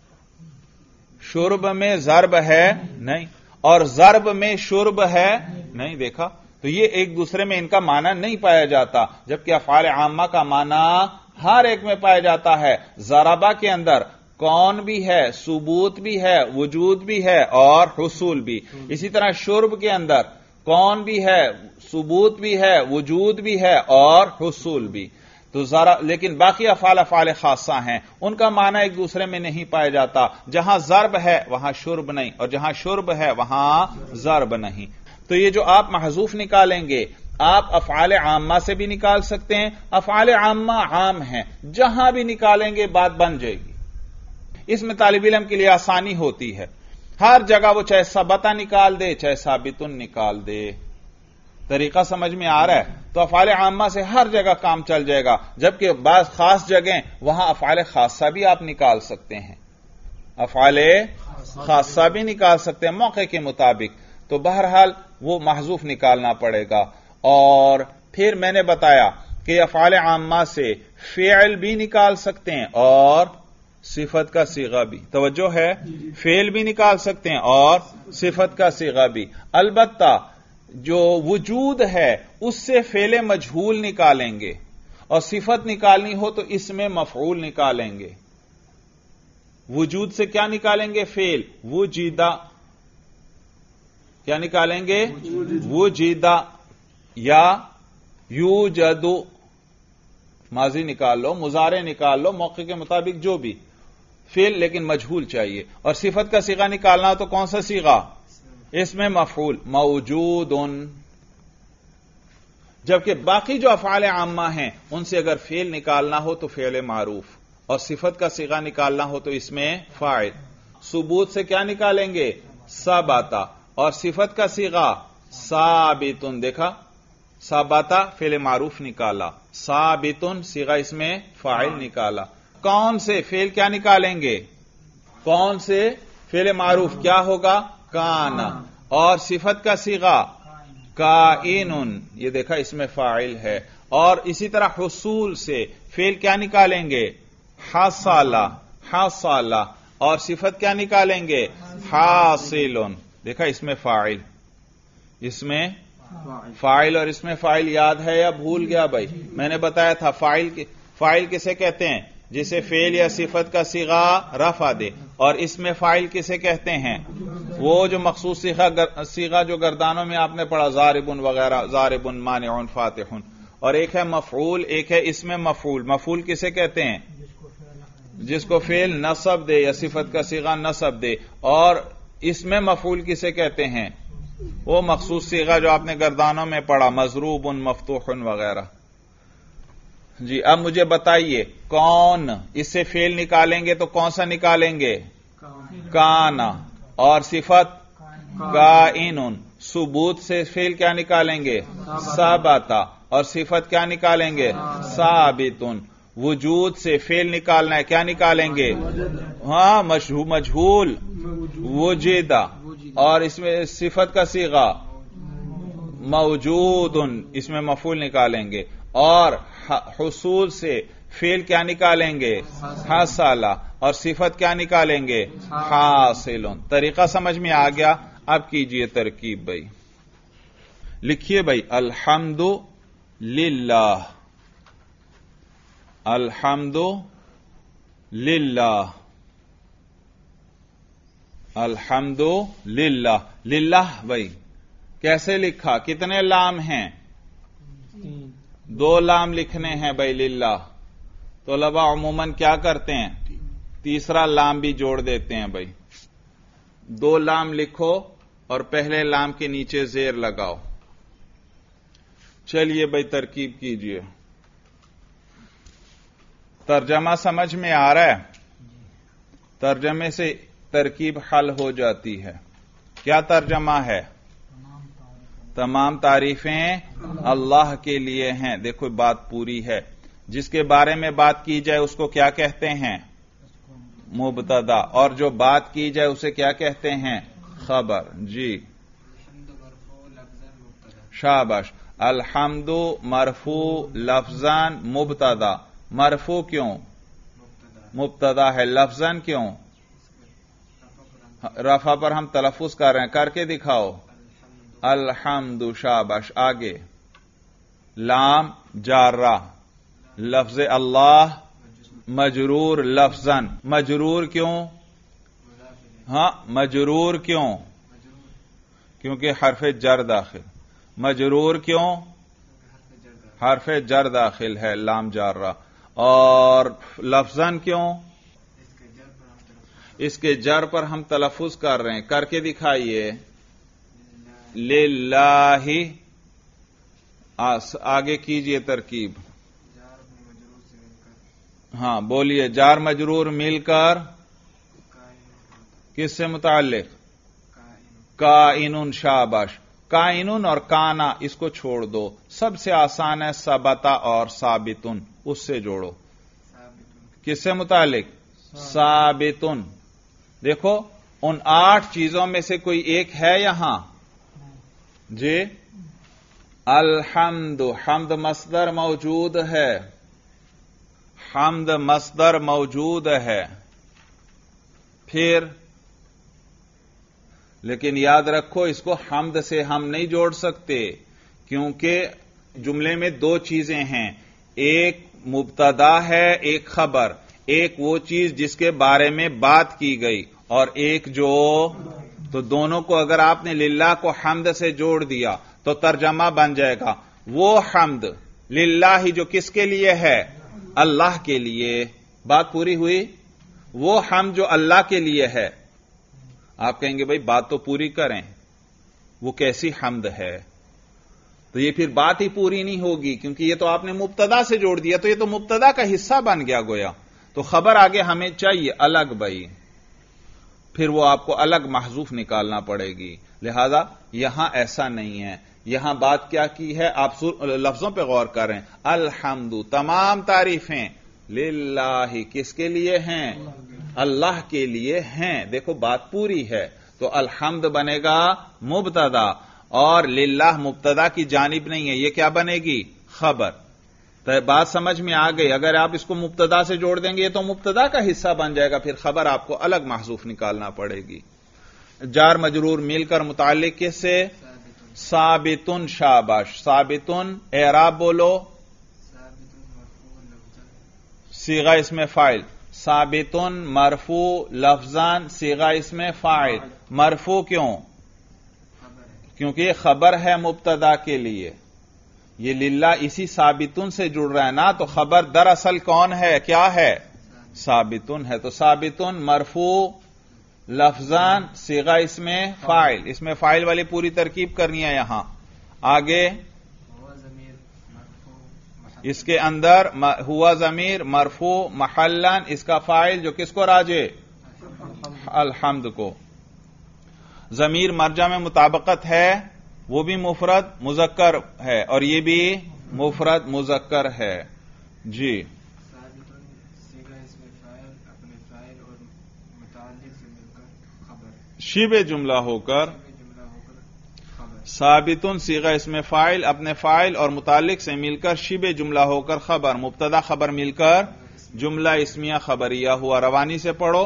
شرب میں ضرب ہے نہیں، اور ضرب میں شرب ہے نہیں. دیکھا؟ تو یہ ایک دوسرے میں ان کا معنی نہیں پایا جاتا، جبکہ افعال عامہ کا معنی ہر ایک میں پایا جاتا ہے. ضربہ کے اندر کون بھی ہے، ثبوت بھی ہے، وجود بھی ہے اور حصول بھی. اسی طرح شرب کے اندر کون بھی ہے، ثبوت بھی ہے، وجود بھی ہے اور حصول بھی. تو لیکن باقی افعال افعال خاصہ ہیں، ان کا معنی ایک دوسرے میں نہیں پایا جاتا. جہاں ضرب ہے وہاں شرب نہیں، اور جہاں شرب ہے وہاں ضرب نہیں. تو یہ جو آپ محذوف نکالیں گے، آپ افعال عامہ سے بھی نکال سکتے ہیں. افعال عامہ عام ہیں، جہاں بھی نکالیں گے بات بن جائے گی. اس میں طالب علم کے لیے آسانی ہوتی ہے. ہر جگہ وہ چاہے ثبتا نکال دے چاہے ثابتن نکال دے. طریقہ سمجھ میں آ رہا ہے؟ تو افعال عامہ سے ہر جگہ کام چل جائے گا، جبکہ بعض خاص جگہیں وہاں افعال خاصہ بھی آپ نکال سکتے ہیں، افعال خاصہ بھی نکال سکتے ہیں موقع کے مطابق. تو بہرحال وہ محذوف نکالنا پڑے گا. اور پھر میں نے بتایا کہ افعال عامہ سے فعل بھی نکال سکتے ہیں اور صفت کا صیغہ بھی. توجہ ہے؟ فعل بھی نکال سکتے ہیں اور صفت کا صیغہ بھی. البتہ جو وجود ہے اس سے فعل مجہول نکالیں گے، اور صفت نکالنی ہو تو اس میں مفعول نکالیں گے. وجود سے کیا نکالیں گے؟ فعل. وجیدہ کیا نکالیں گے؟ وجیدہ یا یوجدو. ماضی نکال لو، مضارع نکال لو، موقع کے مطابق جو بھی فعل، لیکن مجہول چاہیے. اور صفت کا صیغہ نکالنا ہو تو کون سا صیغہ؟ اس میں مفعول. موجود. جبکہ باقی جو افعال عامہ ہیں ان سے اگر فعل نکالنا ہو تو فعل معروف، اور صفت کا صیغہ نکالنا ہو تو اس میں فاعل. ثبوت سے کیا نکالیں گے؟ ثبتا. اور صفت کا صیغہ ثابتن. دیکھا؟ ثبتا فعل معروف نکالا، ثابتن صیغہ اس میں فاعل نکالا. کون سے فعل کیا نکالیں گے؟ کون سے فعل معروف کیا ہوگا؟ کانا. اور صفت کا صیغہ کائن. یہ دیکھا اس میں فاعل ہے. اور اسی طرح حصول سے فعل کیا نکالیں گے؟ حصل. حصل. اور صفت کیا نکالیں گے؟ حاصل. دیکھا اس میں فاعل، اس میں فاعل. اور اس میں فاعل یاد ہے یا بھول گیا بھائی؟ میں نے بتایا تھا فاعل کسے کہتے ہیں؟ جسے فعل یا صفت کا صیغہ رفع دے. اور اس میں فاعل کسے کہتے ہیں؟ وہ جو مخصوص صیغہ جو گردانوں میں آپ نے پڑھا، ضارب وغیرہ، ضارب، مانع، فاتح. اور ایک ہے مفعول، ایک ہے اس میں مفعول. مفعول کسے کہتے ہیں؟ جس کو فعل نصب دے یا صفت کا صیغہ نصب دے. اور اس میں مفعول کسے کہتے ہیں؟ وہ مخصوص صیغہ جو آپ نے گردانوں میں پڑھا، مضروب، مفتوح وغیرہ. جی اب مجھے بتائیے، کون اس سے فعل نکالیں گے تو کون سا نکالیں گے؟ کانا. اور صفت کائن. ثبوت سے فعل کیا نکالیں گے؟ ثبتا. اور صفت کیا نکالیں گے؟ ثابت. وجود سے فعل نکالنا ہے، کیا نکالیں گے؟ ہاں مجہول، وجیدہ. اور اس میں صفت کا صیغہ موجود، اس میں مفعول نکالیں گے. اور حصول سے فعل کیا نکالیں گے؟ حصل. اور صفت کیا نکالیں گے؟ حاصل. طریقہ سمجھ میں آ گیا؟ اب کیجئے ترکیب بھائی. لکھیے بھائی، الحمد للہ. الحمد للہ. الحمد للہ. للہ بھائی کیسے لکھا؟ کتنے لام ہیں؟ 2 لام لکھنے ہیں بھائی للہ. تو طلباء عموماً کیا کرتے ہیں؟ تیسرا لام بھی جوڑ دیتے ہیں بھائی. 2 لام لکھو اور پہلے لام کے نیچے زیر لگاؤ. چلیے بھائی ترکیب کیجئے. ترجمہ سمجھ میں آ رہا ہے؟ ترجمے سے ترکیب حل ہو جاتی ہے. کیا ترجمہ ہے؟ تمام تعریفیں اللہ کے لیے ہیں. دیکھو بات پوری ہے. جس کے بارے میں بات کی جائے اس کو کیا کہتے ہیں؟ مبتدا. اور جو بات کی جائے اسے کیا کہتے ہیں؟ خبر. جی شاباش. الحمد مرفوع لفظاً مبتدا. مرفوع کیوں؟ مبتدا ہے. لفظاً کیوں؟ رفع پر ہم تلفظ کر رہے ہیں. کر کے دکھاؤ. الحمد. شاباش. آگے لام جارہ. لفظ اللہ مجرور لفظاً. مجرور کیوں؟ ہاں مجرور کیوں؟ کیونکہ حرف جر داخل. مجرور کیوں؟ حرف جر داخل ہے لام جارہ. اور لفظاً کیوں؟ اس کے جر پر ہم تلفظ کر رہے ہیں. کر کے دکھائیے. للہ. آگے کیجئے ترکیب. ہاں بولیے. جار مجرور مل کر کس سے متعلق؟ کائنون. شاباش. کائنون اور کانا اس کو چھوڑ دو. سب سے آسان ہے ثبتا اور ثابتن. اس سے جوڑو. کس سے متعلق؟ ثابتن. دیکھو ان 8 چیزوں میں سے کوئی ایک ہے یہاں. جی الحمد. حمد مصدر موجود ہے. حمد مصدر موجود ہے. پھر لیکن یاد رکھو اس کو حمد سے ہم نہیں جوڑ سکتے کیونکہ جملے میں 2 چیزیں ہیں. ایک مبتدا ہے ایک خبر. ایک وہ چیز جس کے بارے میں بات کی گئی اور ایک جو تو دونوں کو اگر آپ نے للہ کو حمد سے جوڑ دیا تو ترجمہ بن جائے گا وہ حمد للہ ہی جو کس کے لیے ہے؟ اللہ کے لیے. بات پوری ہوئی. وہ حمد جو اللہ کے لیے ہے. آپ کہیں گے بھائی بات تو پوری کریں. وہ کیسی حمد ہے؟ تو یہ پھر بات ہی پوری نہیں ہوگی کیونکہ یہ تو آپ نے مبتدا سے جوڑ دیا تو یہ تو مبتدا کا حصہ بن گیا گویا. تو خبر آگے ہمیں چاہیے الگ بھائی. پھر وہ آپ کو الگ محذوف نکالنا پڑے گی. لہذا یہاں ایسا نہیں ہے. یہاں بات کیا کی ہے؟ آپ لفظوں پہ غور کریں. الحمد تمام تعریفیں للہ کس کے لیے ہیں؟ اللہ کے لیے ہیں. دیکھو بات پوری ہے. تو الحمد بنے گا مبتدا اور للہ مبتدا کی جانب نہیں ہے. یہ کیا بنے گی؟ خبر. تو بات سمجھ میں آ گئی. اگر آپ اس کو مبتدا سے جوڑ دیں گے تو مبتدا کا حصہ بن جائے گا. پھر خبر آپ کو الگ محذوف نکالنا پڑے گی. جار مجرور مل کر متعلق کس سے؟ ثابتن. شاباش. ثابتن. اعراب بولو. صیغہ اسم فاعل. ثابتن مرفوع لفظاً صیغہ اسم فاعل. مرفوع کیوں؟ کیونکہ یہ خبر ہے مبتدا کے لیے. یہ للہ اسی ثابتن سے جڑ رہا ہے نا. تو خبر دراصل کون ہے؟ کیا ہے؟ ثابتن ہے. تو ثابتن مرفوع لفظاً صیغہ اسم فاعل. اسم فاعل والی پوری ترکیب کرنی ہے یہاں. آگے اس کے اندر ہوا ضمیر مرفوع محلن. اس کا فاعل جو کس کو راجع؟ الحمد کو. ضمیر مرجع میں مطابقت ہے. وہ بھی مفرد مذکر ہے اور یہ بھی مفرد مذکر ہے. جی شبہ جملہ ہو کر ثابتن صیغہ اسم فاعل اپنے فاعل اور متعلق سے مل کر شبہ جملہ ہو کر خبر. مبتدا خبر مل کر جملہ اسمیہ خبریہ ہوا. روانی سے پڑھو.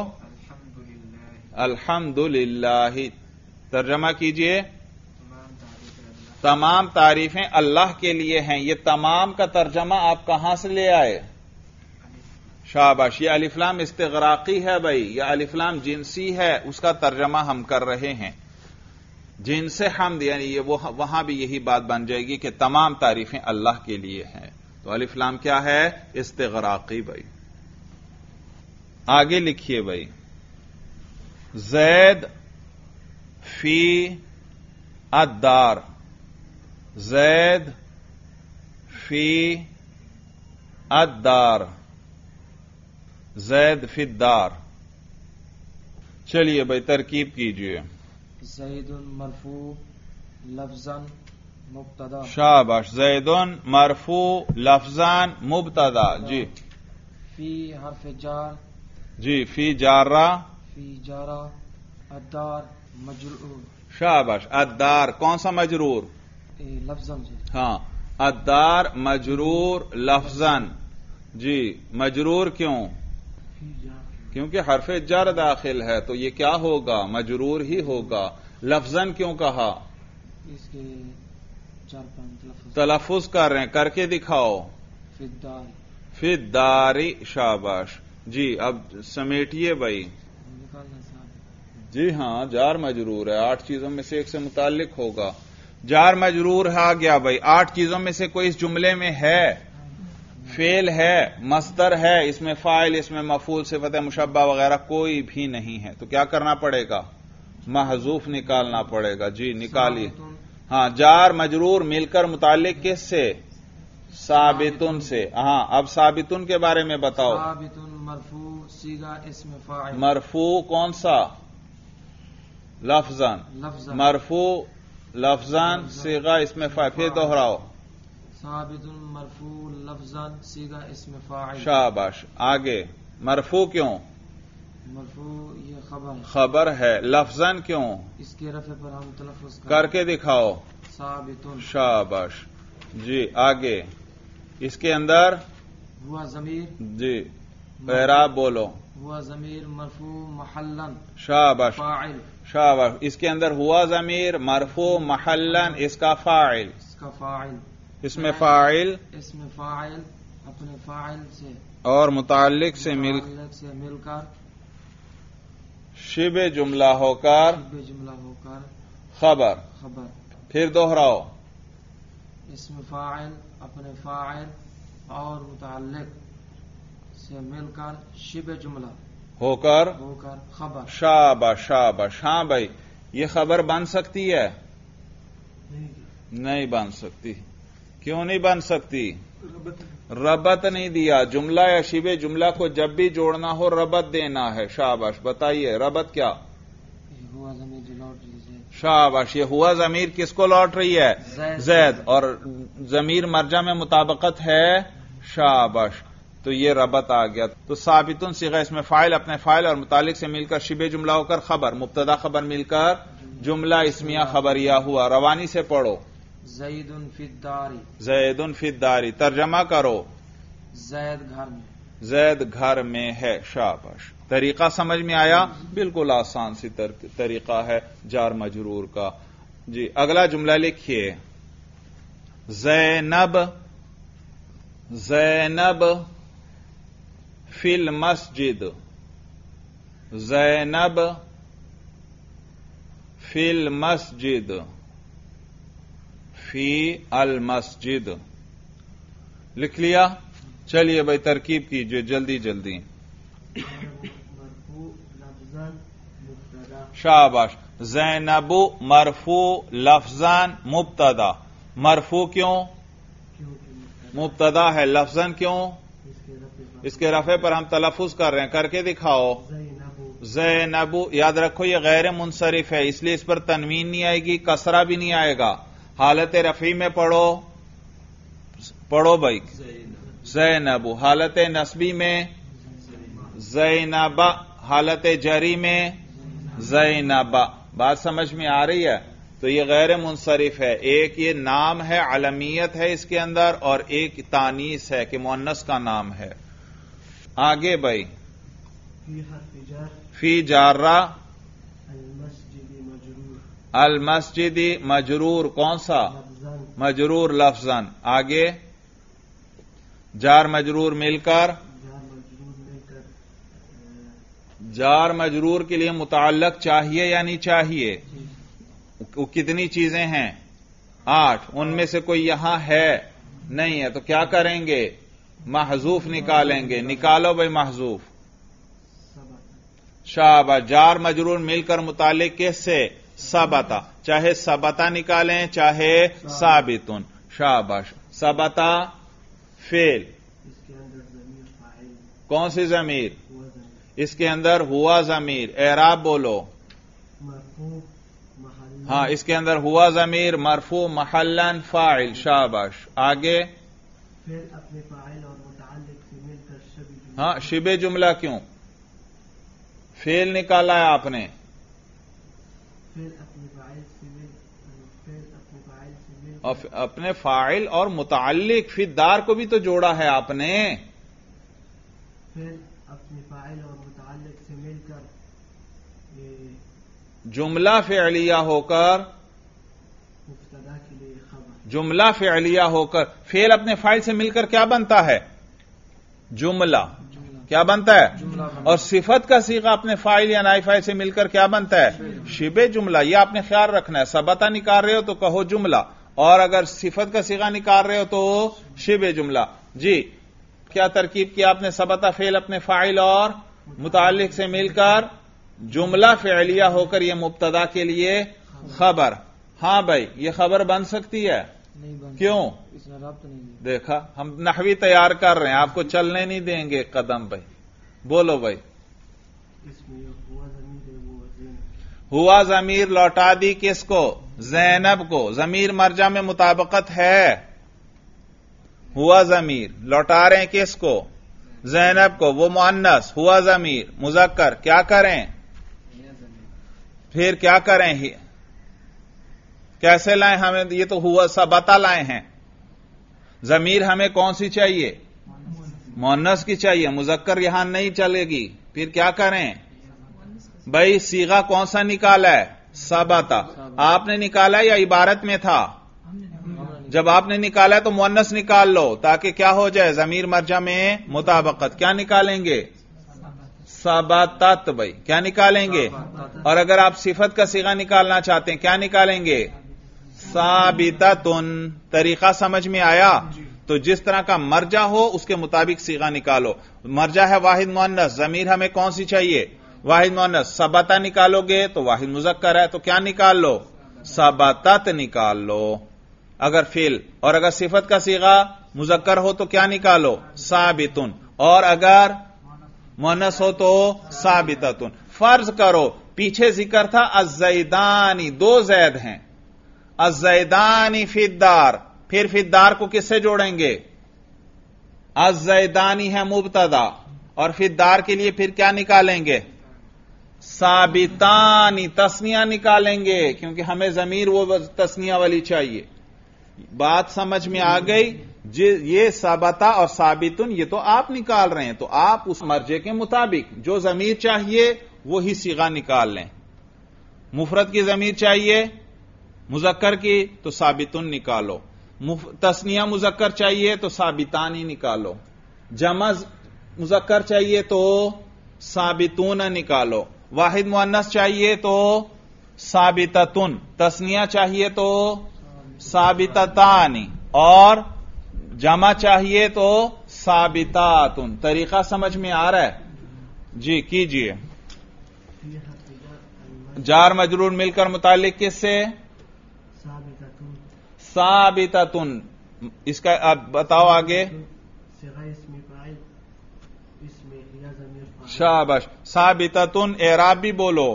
الحمدللہ. ترجمہ کیجئے. تمام تعریفیں اللہ کے لیے ہیں. یہ تمام کا ترجمہ آپ کہاں سے لے آئے؟ شاباش. یہ الف لام استغراقی ہے بھائی. یہ الف لام جنسی ہے. اس کا ترجمہ ہم کر رہے ہیں. جن سے حمد یعنی یہ وہاں بھی یہی بات بن جائے گی کہ تمام تعریفیں اللہ کے لیے ہیں. تو الف لام کیا ہے؟ استغراقی بھائی. آگے لکھیے بھائی. زید فی الدار. زید فی الدار. زید فی الدار. چلیے بھائی ترکیب کیجئے. زید مرفوع لفظاً مبتدا. شاباش. زیدن مرفوع لفظان مبتدا. جی فی حرف جار. جی فی جارہ. فی جارہ. الدار مجرور. شاباش. الدار کون سا مجرور؟ لفظاً سے. ہاں الدار مجرور لفظاً. جی مجرور کیوں؟ کیونکہ حرف جر داخل ہے تو یہ کیا ہوگا؟ مجرور ہی ہوگا. لفظاً کیوں کہا؟ اس کے 4-5 لفظ تلفظ کر رہے ہیں، کر کے دکھاؤ. فی الدار. فی الداری. شاباش. جی اب سمیٹیے بھائی. نکالنا صاحب. جی ہاں جار مجرور ہے، 8 چیزوں میں سے ایک سے متعلق ہوگا. جار مجرور آ گیا بھائی. 8 چیزوں میں سے کوئی اس جملے میں ہے؟ فعل ہے، مصدر ہے، اس میں فاعل، اس میں مفعول، صفت مشبہ وغیرہ کوئی بھی نہیں ہے. تو کیا کرنا پڑے گا؟ محذوف نکالنا پڑے گا. جی نکالیے. ہاں جار مجرور مل کر متعلق کس سے؟ ثابتن سے. ہاں اب ثابتن کے بارے میں بتاؤ. ثابتن مرفوع صیغہ اسم فاعل. مرفوع کون سا؟ لفظاً. لفظاً. مرفوع لفظاً صیغہ اسم فاعل. پھر دوہراؤ. ثابتن مرفوع لفظاً صیغہ اسم فاعل. شاباش. آگے مرفوع کیوں؟ مرفوع یہ خبر. خبر ہے. لفظاً کیوں؟ اس کے رفع پر ہم تلفظ کر کے دکھاؤ. ثابتن. شاباش. جی آگے اس کے اندر ہوا ضمیر. جی اعراب بولو. ہوا ضمیر مرفوع محلاً شاباش. فاعل. شاباش. اس کے اندر ہوا ضمیر مرفوع محلاً اس کا فاعل. اس کا فاعل. اس میں فاعل اسم فاعل اپنے فاعل سے اور متعلق سے مل کر شبہ جملہ ہو کر بے جملہ ہو کر خبر. خبر. پھر دوہراؤ. اسم فاعل اپنے فاعل اور متعلق سے مل کر شبہ جملہ ہو کر خبر. شاباش. شاباش. ہاں بھائی یہ خبر بن سکتی ہے؟ نہیں بن سکتی. کیوں نہیں بن سکتی؟ ربط نہیں دیا. جملہ یا شبہ جملہ کو جب بھی جوڑنا ہو ربط دینا ہے. شاباش. بتائیے ربط کیا؟ ہوا ضمیر جو لوٹ رہی ہے. شاباش. یہ ہوا ضمیر کس کو لوٹ رہی ہے؟ زید. اور ضمیر مرجع میں مطابقت ہے. شاباش. تو یہ ربط آ گیا. تو ثابتن صیغہ اسم فاعل اپنے فاعل اور متعلق سے مل کر شبہ جملہ ہو کر خبر. مبتدا خبر مل کر جملہ اسمیہ خبریہ ہوا. روانی سے پڑھو. زید فی الدار. زید فی الدار. ترجمہ کرو. زید گھر میں. زید گھر میں ہے. شاباش. طریقہ سمجھ میں آیا؟ بالکل آسان سی طریقہ ہے جار مجرور کا. جی اگلا جملہ لکھیے. زینب زینب فی المسجد. زینب فی المسجد. فی المسجد. لکھ لیا؟ چلیے بھائی ترکیب کیجئے جلدی جلدی. شاباش. زینب مرفوع لفظاً مبتدا. مرفوع کیوں؟ مبتدا ہے. لفظاً کیوں؟ اس کے رفع پر ہم تلفظ کر رہے ہیں. کر کے دکھاؤ. زینب. یاد رکھو یہ غیر منصرف ہے اس لیے اس پر تنوین نہیں آئے گی، کسرہ بھی نہیں آئے گا. حالت رفعی میں پڑھو. پڑھو بھائی. زینب. حالت نصبی میں زینب. حالت جری میں زینب. بات سمجھ میں آ رہی ہے؟ تو یہ غیر منصرف ہے. ایک یہ نام ہے، علمیت ہے اس کے اندر، اور ایک تانیث ہے کہ مؤنث کا نام ہے. آگے بھائی. فی جارہ. المسجد مجرور کون سا؟ مجرور لفظاً. آگے جار مجرور مل کر. جار مجرور کے لیے متعلق چاہیے یا نہیں چاہیے؟ کتنی چیزیں ہیں؟ 8. ان میں سے کوئی یہاں ہے نہیں ہے تو کیا کریں گے؟ محذوف نکالیں گے. نکالو بھائی محذوف. شاباش. جار مجرور مل کر متعلق کس سے؟ ثبتا. چاہے ثبتا نکالیں چاہے ثابتن. شاباش. ثبتا فعل. کون سی ضمیر؟ اس کے اندر ہوا ضمیر. اعراب بولو. ہاں اس کے اندر ہوا ضمیر مرفوع محلن فاعل شاباش آگے فعل اپنے فاعل اور متعلق سے مل کر شبیہ جملہ ہاں شبہ جملہ کیوں فعل نکالا ہے آپ نے فعل اپنے فاعل سے مل اپنے فاعل اور متعلق فی الدار کو بھی تو جوڑا ہے آپ نے فعل اپنے فاعل اور متعلق سے مل کر جملہ فعلیہ ہو کر مبتدا کے لیے خبر جملہ فعلیہ ہو کر فعل اپنے فاعل سے مل کر کیا بنتا ہے جملہ کیا بنتا ہے اور صفت کا صیغہ اپنے فاعل یا نائب فاعل سے مل کر کیا بنتا ہے شبہ جملہ یہ آپ نے خیال رکھنا ہے ثبتہ نکال رہے ہو تو کہو جملہ اور اگر صفت کا صیغہ نکال رہے ہو تو شبہ جملہ جی کیا ترکیب کیا آپ نے ثبتہ فعل اپنے فاعل اور متعلق سے مل کر جملہ فعلیہ ہو کر یہ مبتدا کے لیے خبر ہاں بھائی یہ خبر بن سکتی ہے نہیں بن کیوں اس میں رابط نہیں ہے دیکھا ہم نحوی تیار کر رہے ہیں آپ کو چلنے نہیں دیں گے قدم بھائی بولو بھائی اس میں ہوا ضمیر ہے وہ زین ہوا ضمیر لوٹا دی کس کو زینب کو ضمیر مرجع میں مطابقت ہے ہوا ضمیر لوٹا رہے ہیں کس کو زینب کو وہ مؤنث ہوا ضمیر مذکر کیا کریں پھر کیا کریں کیسے لائیں ہمیں یہ تو ہوا ثبتہ لائے ہیں ضمیر ہمیں کون سی چاہیے مؤنث کی چاہیے مذکر یہاں نہیں چلے گی پھر کیا کریں بھائی صیغہ کون سا نکالا ہے ثبتہ آپ نے نکالا یا عبارت میں تھا جب آپ نے نکالا ہے تو مؤنث نکال لو تاکہ کیا ہو جائے ضمیر مرجع میں مطابقت کیا نکالیں گے ثبتت بھائی کیا نکالیں گے اور اگر آپ صفت کا صیغہ نکالنا چاہتے ہیں کیا نکالیں گے ثابتتن طریقہ سمجھ میں آیا تو جس طرح کا مرجع ہو اس کے مطابق صیغہ نکالو مرجع ہے واحد مؤنث ضمیر ہمیں کون سی چاہیے واحد مؤنث ثبتہ نکالو گے تو واحد مذکر ہے تو کیا نکال لو ثبتت نکال لو اگر فعل اور اگر صفت کا صیغہ مذکر ہو تو کیا نکالو ثابتن اور اگر مؤنث ہو تو ثابتتن فرض کرو پیچھے ذکر تھا الزیدانی دو زید ہیں الزیدانی فی الدار پھر فی الدار کو کس سے جوڑیں گے الزیدانی ہے مبتدا اور فی الدار کے لیے پھر کیا نکالیں گے ثابتانی تسنیہ نکالیں گے کیونکہ ہمیں ضمیر وہ تسنیہ والی چاہیے بات سمجھ میں آ گئی یہ ثابتہ اور ثابتن یہ تو آپ نکال رہے ہیں تو آپ اس مرجع کے مطابق جو ضمیر چاہیے وہی صیغہ نکال لیں مفرد کی ضمیر چاہیے مذکر کی تو ثابتن نکالو تسنیہ مذکر چاہیے تو ثابتانی نکالو جمع مذکر چاہیے تو ثابتون نکالو واحد مؤنث چاہیے تو ثابتتن تسنیہ چاہیے تو ثابتتانی اور جمع چاہیے تو ثابتاتن طریقہ سمجھ میں آ رہا ہے جی کیجئے جار مجرور مل کر متعلق کس سے ثابتتن اس کا اب بتاؤ آگے شاباش ثابتتن اعراب بھی بولو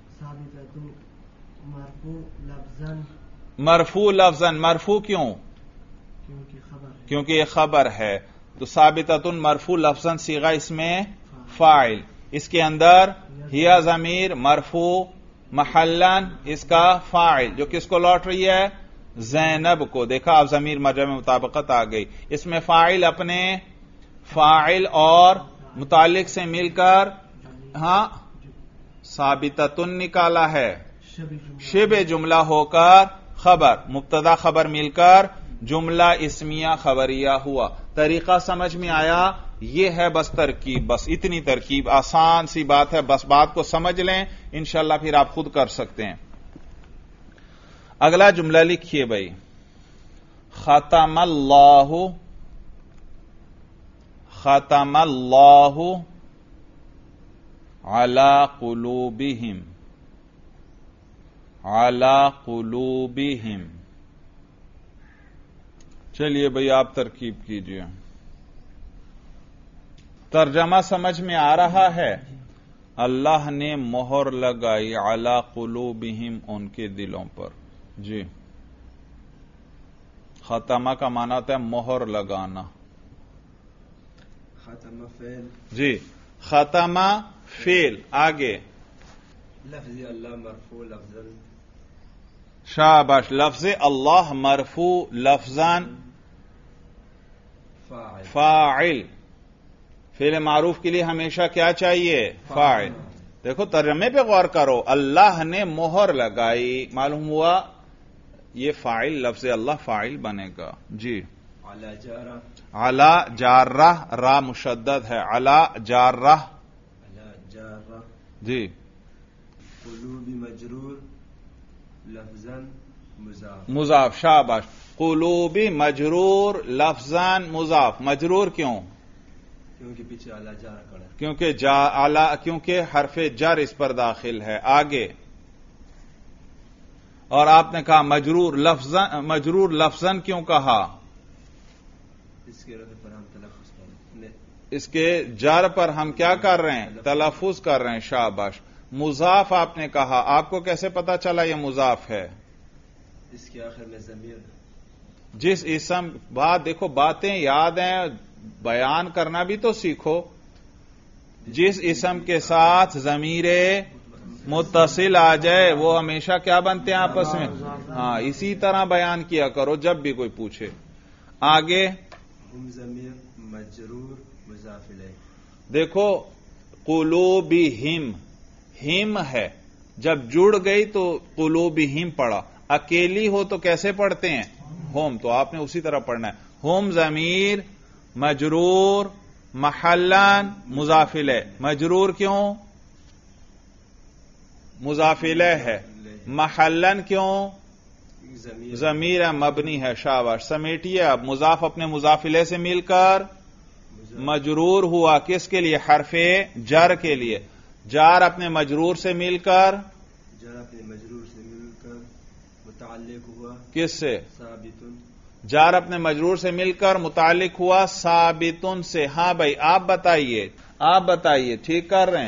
مرفوع لفظاً مرفوع کیوں کیونکہ یہ خبر ہے تو ثابتتن مرفوع لفظاً صیغہ اس میں فاعل اس کے اندر ہیا ضمیر مرفوع محلاً اس کا فاعل جو کس کو لوٹ رہی ہے زینب کو دیکھا اب ضمیر مرجع میں مطابقت آ گئی اس میں فاعل اپنے فاعل اور متعلق سے مل کر ہاں ثابتتن نکالا ہے شبہ جملہ ہو کر خبر مبتدا خبر مل کر جملہ اسمیہ خبریہ ہوا طریقہ سمجھ میں آیا یہ ہے بس ترکیب بس اتنی ترکیب آسان سی بات ہے بس بات کو سمجھ لیں انشاءاللہ پھر آپ خود کر سکتے ہیں اگلا جملہ لکھیے بھائی ختم اللہ علی قلوبہم چلیے بھائی آپ ترکیب کیجئے ترجمہ سمجھ میں آ رہا ہے اللہ نے مہر لگائی علی قلوبہم ان کے دلوں پر. جی ختمہ کا معنی ہوتا ہے مہر لگانا. ختم فعل جی ختمہ فعل. آگے لفظ اللہ مرفوع لفظاً شاباش. لفظ اللہ مرفوع لفظاً فاعل فاعل. فعل معروف کے لیے ہمیشہ کیا چاہیے؟ فاعل. دیکھو ترجمے پہ غور کرو. اللہ نے مہر لگائی، معلوم ہوا یہ فاعل، لفظ اللہ فاعل بنے گا. جی علی جارہ علی جارہ، را مشدد ہے. علی جارہ. علی جارہ جی قلوب مجرور لفظاً مضاف مضاف. شاباش. قلوب مجرور لفظاً مضاف. مجرور کیوں؟ کیونکہ پیچھے علی جارہ کڑا کیونکہ حرف جر اس پر داخل ہے. آگے اور آپ نے کہا مجرور لفظاً کیوں کہا؟ اس کے رد پر ہم تلفظ کریں. اس کے جر پر ہم کیا کر رہے ہیں؟ تلفظ کر رہے ہیں. شاباش. مضاف آپ نے کہا، آپ کو کیسے پتا چلا یہ مضاف ہے؟ اس کے آخر میں ضمیر جس اسم دیکھو باتیں یاد ہیں، بیان کرنا بھی تو سیکھو. جس اسم کے ساتھ ضمیر متصل آ جائے وہ ہمیشہ کیا بنتے ہیں آپس میں؟ ہاں اسی طرح بیان کیا کرو جب بھی کوئی پوچھے. آگے ہم ضمیر مجرور مضاف الیہ. دیکھو قلوبہم، ہم ہے، جب جڑ گئی تو قلوبہم پڑھا. اکیلی ہو تو کیسے پڑھتے ہیں؟ ہوم. تو آپ نے اسی طرح پڑھنا ہے. ہوم ضمیر مجرور محلن مضاف الیہ. مجرور کیوں؟ مضاف الیہ ہے. محلن کیوں؟ ضمیر مبنی ہے. شاباش. سمیٹیے. اب مضاف اپنے مضاف الیہ سے مل کر مجرور ہوا. کس کے لیے؟ حرف جر کے لیے. جار اپنے مجرور سے مل کر جر اپنے مجرور سے مل کر متعلق ہوا کس سے؟ ثابتن. جار اپنے مجرور سے مل کر متعلق ہوا ثابتن سے. ہاں بھائی آپ بتائیے ٹھیک کر رہے ہیں.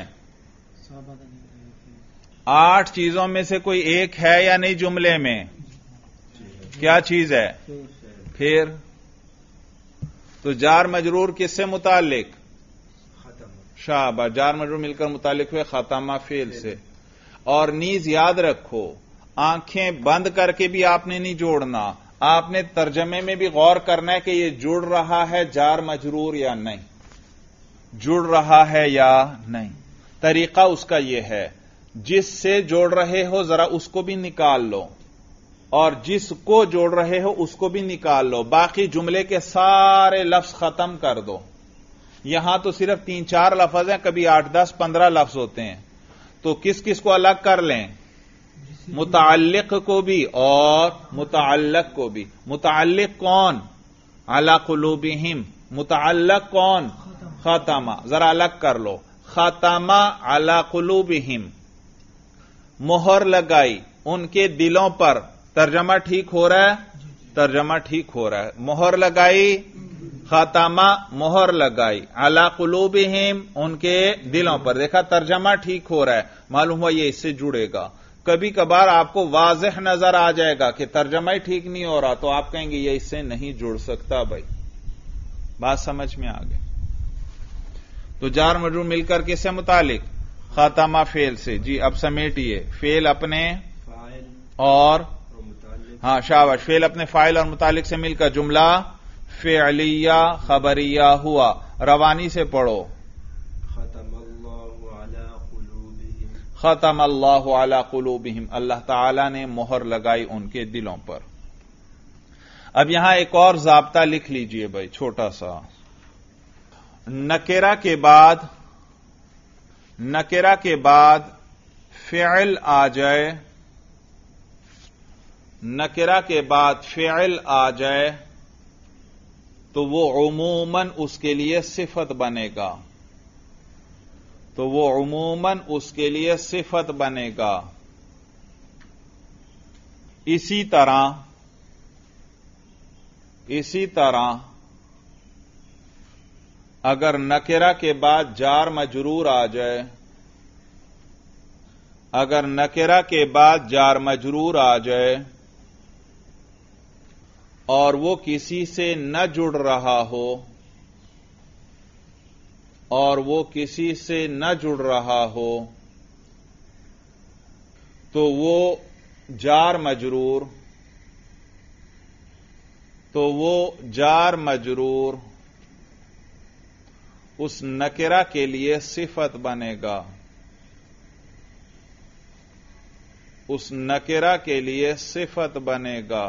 8 چیزوں میں سے کوئی ایک ہے یا نہیں جملے میں؟ کیا چیز ہے؟ پھر تو جار مجرور کس سے متعلق؟ ختم شاباش. جار مجرور مل کر متعلق ہوئے ختمہ فعل سے. اور نیز یاد رکھو آنکھیں بند کر کے بھی آپ نے نہیں جوڑنا، آپ نے ترجمے میں بھی غور کرنا ہے کہ یہ جڑ رہا ہے جار مجرور یا نہیں، جڑ رہا ہے یا نہیں. طریقہ اس کا یہ ہے جس سے جوڑ رہے ہو ذرا اس کو بھی نکال لو اور جس کو جوڑ رہے ہو اس کو بھی نکال لو، باقی جملے کے سارے لفظ ختم کر دو. یہاں تو صرف 3-4 لفظ ہیں، کبھی 8-10-15 لفظ ہوتے ہیں. تو کس کس کو الگ کر لیں؟ متعلق کو بھی اور متعلق کو بھی. متعلق کون؟ علی قلوبہم. متعلق کون؟ ختمہ. ذرا الگ کر لو. ختمہ علی قلوبہم، مہر لگائی ان کے دلوں پر. ترجمہ ٹھیک ہو رہا ہے؟ ترجمہ ٹھیک ہو رہا ہے. مہر لگائی، ختمہ مہر لگائی، علی قلوبہم ان کے دلوں پر. دیکھا ترجمہ ٹھیک ہو رہا ہے، معلوم ہوا یہ اس سے جڑے گا. کبھی کبھار آپ کو واضح نظر آ جائے گا کہ ترجمہ ہی ٹھیک نہیں ہو رہا تو آپ کہیں گے یہ اس سے نہیں جڑ سکتا. بھائی بات سمجھ میں آ گئی. تو جار مجرور مل کر کس سے متعلق؟ ختمہ فعل سے. جی اب سمیٹیے. فعل اپنے فاعل اور متعلق ہاں شاباش. فعل اپنے فاعل اور متعلق سے مل کر جملہ فعلیہ خبریہ ہوا. روانی سے پڑھو. ختم اللہ علی قلوبہم. ختم اللہ علی قلوبہم، اللہ تعالی نے مہر لگائی ان کے دلوں پر. اب یہاں ایک اور ضابطہ لکھ لیجئے بھائی چھوٹا سا. نکرہ کے بعد فعل آ جائے، نکرہ کے بعد فعل آ جائے تو وہ عموماً اس کے لیے صفت بنے گا. تو وہ عموماً اس کے لیے صفت بنے گا. اسی طرح اگر نکرہ کے بعد جار مجرور آ جائے اگر نکرہ کے بعد جار مجرور آ جائے اور وہ کسی سے نہ جڑ رہا ہو تو وہ جار مجرور اس نکرہ کے لیے صفت بنے گا، اس نکرہ کے لیے صفت بنے گا۔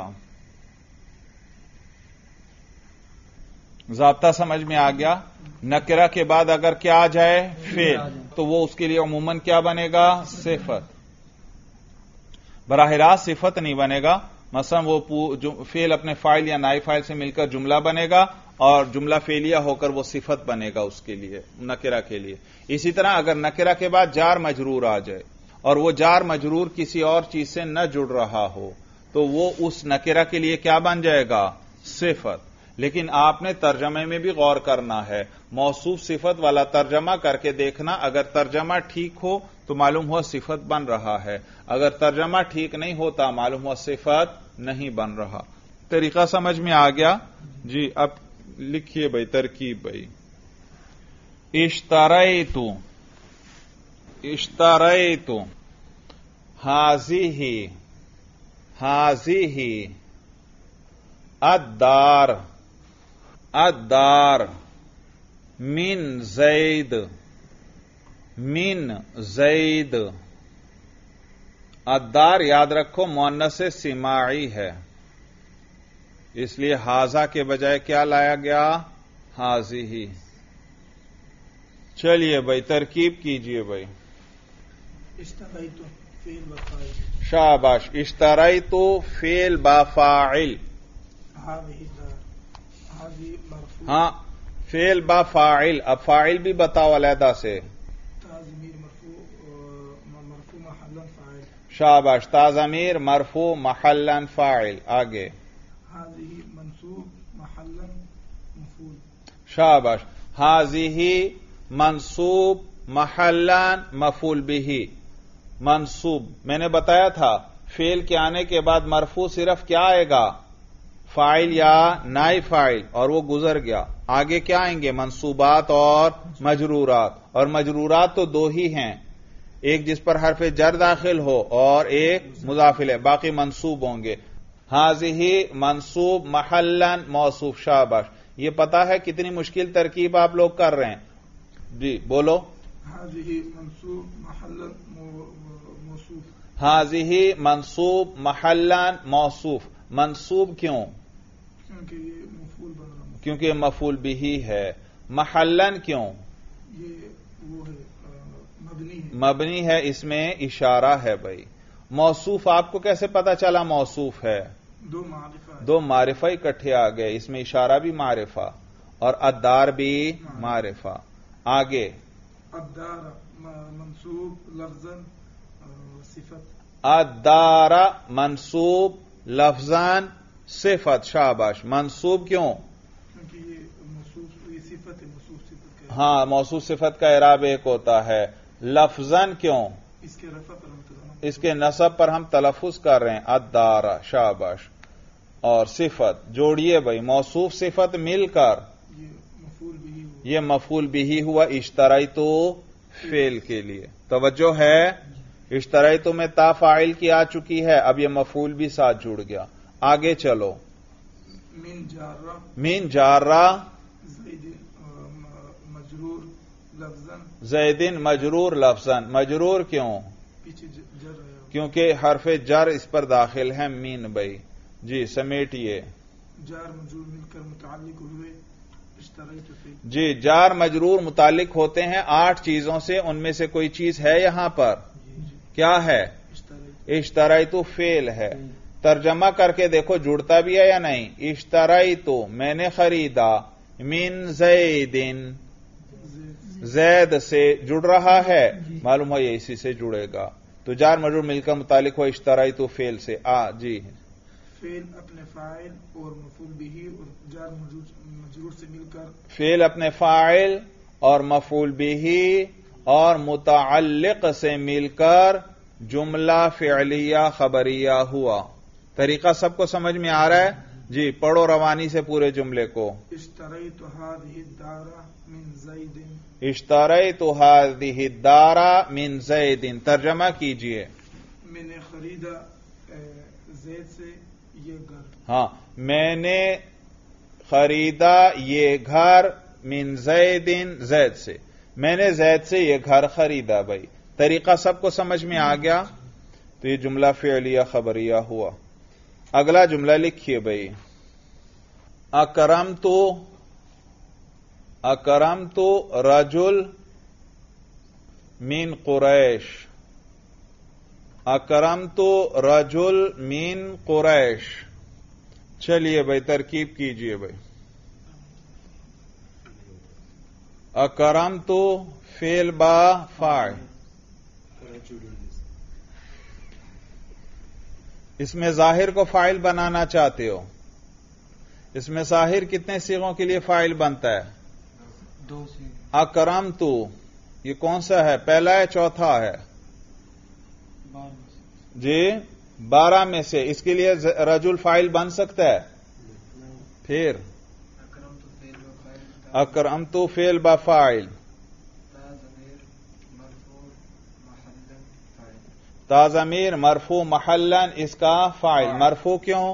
ضابطہ سمجھ میں آ گیا؟ نکرہ کے بعد اگر کیا آ جائے؟ فعل، تو وہ اس کے لیے عموماً کیا بنے گا؟ صفت۔ براہ راست صفت نہیں بنے گا، مثلا وہ فعل اپنے فاعل یا نائب فاعل سے مل کر جملہ بنے گا اور جملہ فعلیہ ہو کر وہ صفت بنے گا اس کے لیے، نکرہ کے لیے۔ اسی طرح اگر نکرہ کے بعد جار مجرور آ جائے اور وہ جار مجرور کسی اور چیز سے نہ جڑ رہا ہو تو وہ اس نکرہ کے لیے کیا بن جائے گا؟ صفت۔ لیکن آپ نے ترجمے میں بھی غور کرنا ہے، موصوف صفت والا ترجمہ کر کے دیکھنا، اگر ترجمہ ٹھیک ہو تو معلوم ہوا صفت بن رہا ہے، اگر ترجمہ ٹھیک نہیں ہوتا معلوم ہوا صفت نہیں بن رہا۔ طریقہ سمجھ میں آ گیا؟ جی اب لکھیے بھائی ترکیب بھائی۔ اشتریت هذه الدار من زید الدار یاد رکھو مؤنث سماعی ہے، اس لیے ہاذا کے بجائے کیا لایا گیا؟ ہاذہ۔ چلیے بھائی ترکیب کیجئے بھائی۔ اشتریت فعل وفاعل، شاباش، اشتریت فعل با فاعل، ہاں فعل با فاعل، اب فاعل بھی بتاؤ علیحدہ سے۔ مرفوع محلا فاعل، شاباش، تازمیر مرفوع محلا فاعل، آگے۔ هذه منصوب محلا مفعول، شاباش، هذه منصوب محلا مفعول به۔ منصوب میں نے بتایا تھا فعل کے آنے کے بعد مرفوع صرف کیا آئے گا؟ فاعل یا نائب فاعل، اور وہ گزر گیا۔ آگے کیا آئیں گے؟ منصوبات اور مجرورات، اور مجرورات تو دو ہی ہیں، ایک جس پر حرف جر داخل ہو اور ایک مضاف الیہ، باقی منصوب ہوں گے۔ ہاذہ منصوب محلا موصوف، شاباش۔ یہ پتا ہے کتنی مشکل ترکیب آپ لوگ کر رہے ہیں؟ جی بولو۔ هذه منصوب محلا موصوف، ہاذہ منصوب محلا موصوف، منصوب کیوں؟ کیونکہ یہ مفعول بن رہا ہے، کیونکہ مفعول بھی ہے۔ محلن کیوں؟ یہ وہ ہے مبنی ہے، مبنی ہے، اس میں اشارہ ہے بھائی۔ موصوف آپ کو کیسے پتا چلا موصوف ہے؟ دو معرفہ اکٹھے آ گئے، اس میں اشارہ بھی معرفہ اور الدار بھی معرفہ۔ آگے الدار منصوب لفظا صفت، الدار منصوب لفظاً صفت، شاباش۔ منصوب کیوں؟ کیونکہ یہ موصوف، یہ صفت ہے، موصوف صفت کا، ہاں موصوف صفت کا اعراب ایک ہوتا ہے۔ لفظاً کیوں؟ اس کے رفع پر اس کے نصب پر ہم تلفظ کر رہے ہیں، الدار، شاباش۔ اور صفت جوڑیے بھائی، موصوف صفت مل کر یہ مفعول بھی ہوا اشتریت فعل کے لیے۔ توجہ ہے، اشتریت میں تا فاعل کی آ چکی ہے، اب یہ مفعول بھی ساتھ جڑ گیا۔ آگے چلو۔ من جارہ مجرور لفظا، زیدن مجرور لفظا، مجرور کیوں؟ پیچھے جر ہے، کیونکہ حرف جر اس پر داخل ہے، مین بھائی۔ جی سمیٹیے۔ جار مجرور مل کر متعلق ہوئے اشتریت فعل، جی جار مجرور متعلق ہوتے ہیں 8 چیزوں سے، ان میں سے کوئی چیز ہے یہاں پر؟ کیا ہے؟ اشتریت فعل ہے۔ ترجمہ کر کے دیکھو جڑتا بھی ہے یا نہیں؟ اشتریت میں نے خریدا، من زیدن زید سے جڑ رہا ہے، معلوم ہے یہ اسی سے جڑے گا، تو جار مجرور مل کر متعلق ہو اشتریت فعل سے۔ جی فعل اپنے فاعل اور مفعول بھی اور جار مجرور سے مل کر، فعل اپنے فاعل اور مفعول بھی اور متعلق سے مل کر جملہ فعلیہ خبریہ ہوا. طریقہ سب کو سمجھ میں آ رہا ہے؟ جی پڑھو روانی سے پورے جملے کو. اشتریت هذه الدار من زید. اشتریت هذه الدار من زید. ترجمہ کیجئے. میں نے خریدا زید سے یہ گھر. ہاں میں نے خریدا یہ گھر من زید، زید سے. میں نے زید سے یہ گھر خریدا. بھائی طریقہ سب کو سمجھ میں آ گیا؟ تو یہ جملہ فعلیہ خبریہ ہوا. اگلا جملہ لکھیے بھائی. اکرمت رجل من قریش. اکرمت رجل من قریش. چلیے بھائی ترکیب کیجئے بھائی. اکرمت فعل با فاعل. اس میں ظاہر کو فاعل بنانا چاہتے ہو. اس میں ظاہر کتنے صیغوں کے لیے فاعل بنتا ہے؟ 2 سے. اکرمت یہ کون سا ہے؟ پہلا ہے چوتھا ہے؟ 12 سے. جی 12 میں سے. اس کے لیے رجل فاعل بن سکتا ہے؟ پھر اکرمت فعل با فاعل. تا ضمیر مرفوع محلن اس کا فاعل. مرفوع کیوں؟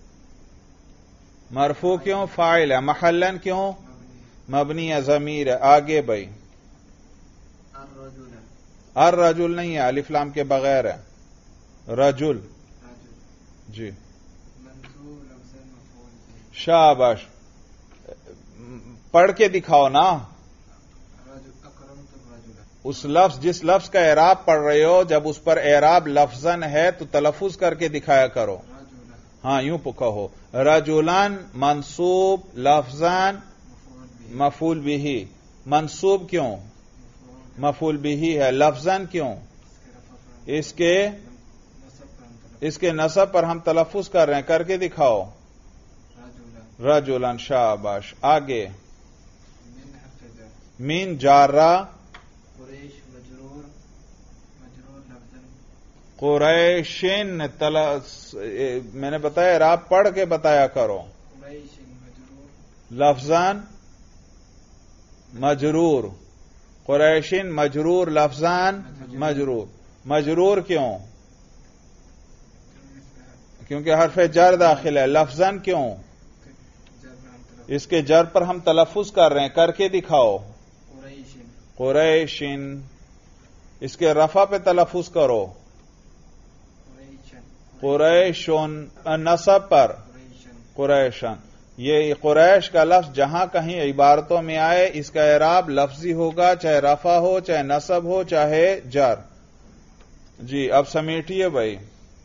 مرفوع کیوں؟ فاعل ہے. محلن کیوں؟ مبنی ہے، ضمیر ہے. آگے بھائی. الرجل نہیں ہے، الف لام کے بغیر ہے. رجل. جی شاباش. پڑھ کے دکھاؤ نا اس لفظ، جس لفظ کا اعراب پڑھ رہے ہو جب اس پر اعراب لفظاً ہے تو تلفظ کر کے دکھایا کرو. ہاں یوں کہو رجلان منصوب لفظاً مفعول به. منصوب کیوں؟ مفعول به ہے. لفظاً کیوں؟ اس کے نصب پر ہم تلفظ کر رہے ہیں. کر کے دکھاؤ. رجلان. شاباش. آگے. من جارہ قریشن. میں نے بتایا اعراب پڑھ کے بتایا کرو. لفظاً مجرور. قریشن مجرور لفظاً مجرور. مجرور کیوں؟ کیونکہ حرف جر داخل ہے. لفظاً کیوں؟ اس کے جر پر ہم تلفظ کر رہے ہیں. کر کے دکھاؤ. قریشن. اس کے رفع پہ تلفظ کرو. قریشن. نصب پر قریشن. یہ قریش کا لفظ جہاں کہیں عبارتوں میں آئے اس کا اعراب لفظی ہوگا، چاہے رفع ہو، چاہے نصب ہو، چاہے جر. جی اب سمیٹیے بھائی.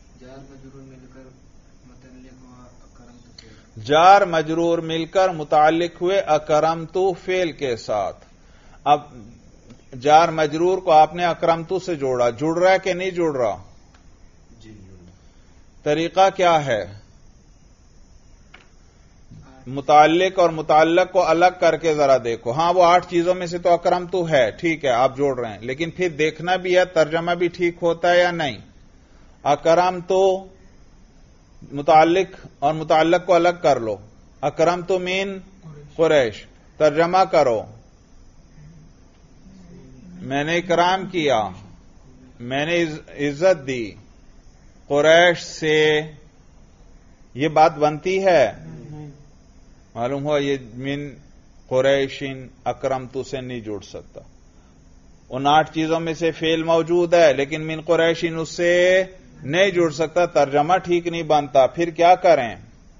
جار مجرور مل کر متعلق ہوئے اکرمتو فعل کے ساتھ. اب جار مجرور کو آپ نے اکرمتو سے جوڑا. جڑ رہا ہے کہ نہیں جڑ رہا؟ طریقہ کیا ہے؟ متعلق اور متعلق کو الگ کر کے ذرا دیکھو. ہاں وہ 8 چیزوں میں سے تو اکرمتو ہے، ٹھیک ہے آپ جوڑ رہے ہیں، لیکن پھر دیکھنا بھی ہے ترجمہ بھی ٹھیک ہوتا ہے یا نہیں. اکرمتو متعلق اور متعلق کو الگ کر لو. اکرمتو من قریش. ترجمہ کرو. میں نے اکرام کیا، میں نے عزت دی قریش سے. یہ بات بنتی ہے؟ معلوم ہوا یہ من قریشن اکرمتو سے نہیں جڑ سکتا. ان 8 چیزوں میں سے فعل موجود ہے لیکن من قریشن اس سے نہیں جڑ سکتا. ترجمہ ٹھیک نہیں بنتا. پھر کیا کریں؟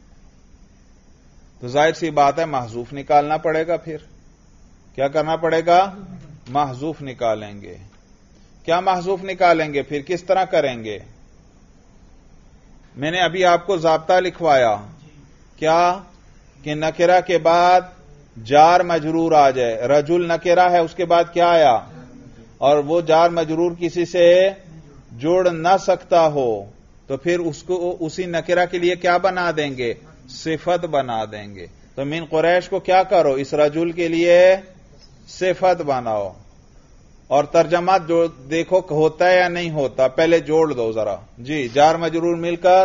تو ظاہر سی بات ہے محذوف نکالنا پڑے گا. پھر کیا کرنا پڑے گا؟ محذوف نکالیں گے. کیا محذوف نکالیں گے؟ پھر کس طرح کریں گے؟ میں نے ابھی آپ کو ضابطہ لکھوایا کیا کہ نکرہ کے بعد جار مجرور آ جائے. رجل نکرہ ہے، اس کے بعد کیا آیا؟ اور وہ جار مجرور کسی سے جوڑ نہ سکتا ہو تو پھر اس کو اسی نکرہ کے لیے کیا بنا دیں گے؟ صفت بنا دیں گے. تو من قریش کو کیا کرو؟ اس رجل کے لیے صفت بناؤ. اور ترجمہ جو دیکھو ہوتا ہے یا نہیں ہوتا، پہلے جوڑ دو ذرا جی. جار مجرور مل کر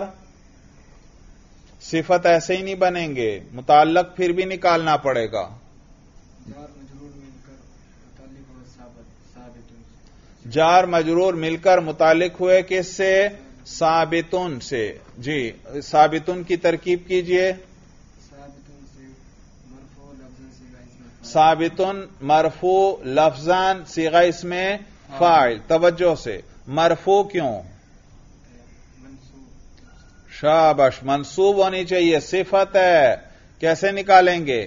صفت ایسے ہی نہیں بنیں گے، متعلق پھر بھی نکالنا پڑے گا. جار مجرور مل کر متعلق ہو ثابت، جار مجرور مل کر متعلق ہوئے کس سے؟ ثابتن سے. جی ثابتن کی ترکیب کیجئے. ثابتن مرفوع لفظان صیغہ اس میں فاعل. توجہ سے مرفوع کیوں؟ شابش، منصوب ہونی چاہیے، صفت ہے. کیسے نکالیں گے؟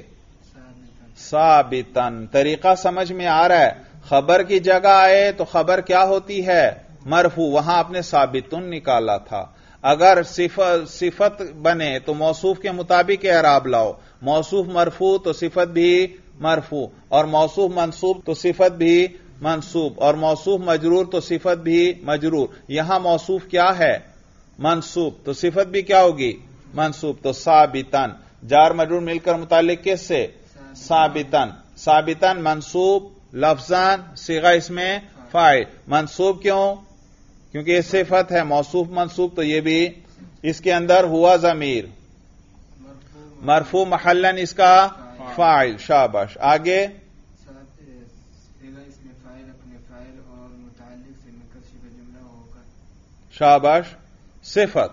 ثابتن. طریقہ سمجھ میں آ رہا ہے؟ خبر کی جگہ آئے تو خبر کیا ہوتی ہے؟ مرفوع. وہاں آپ نے ثابتن نکالا تھا. اگر صفت بنے تو موصوف کے مطابق اعراب لاؤ. موصوف مرفوع تو صفت بھی مرفوع، اور موصوف منصوب تو صفت بھی منصوب، اور موصوف مجرور تو صفت بھی مجرور. یہاں موصوف کیا ہے؟ منصوب، تو صفت بھی کیا ہوگی؟ منصوب. تو ثابتن جار مجرور مل کر متعلق کس سے؟ ثابتن. ثابتن منصوب لفظان صیغہ اس میں فاعل. منصوب کیوں؟ کیونکہ یہ صفت ہے. موصوف منصوب تو یہ بھی اس کے اندر ہوا ضمیر مرفوع محلن اس کا فاعل. شاباش. آگے شاباش. صفت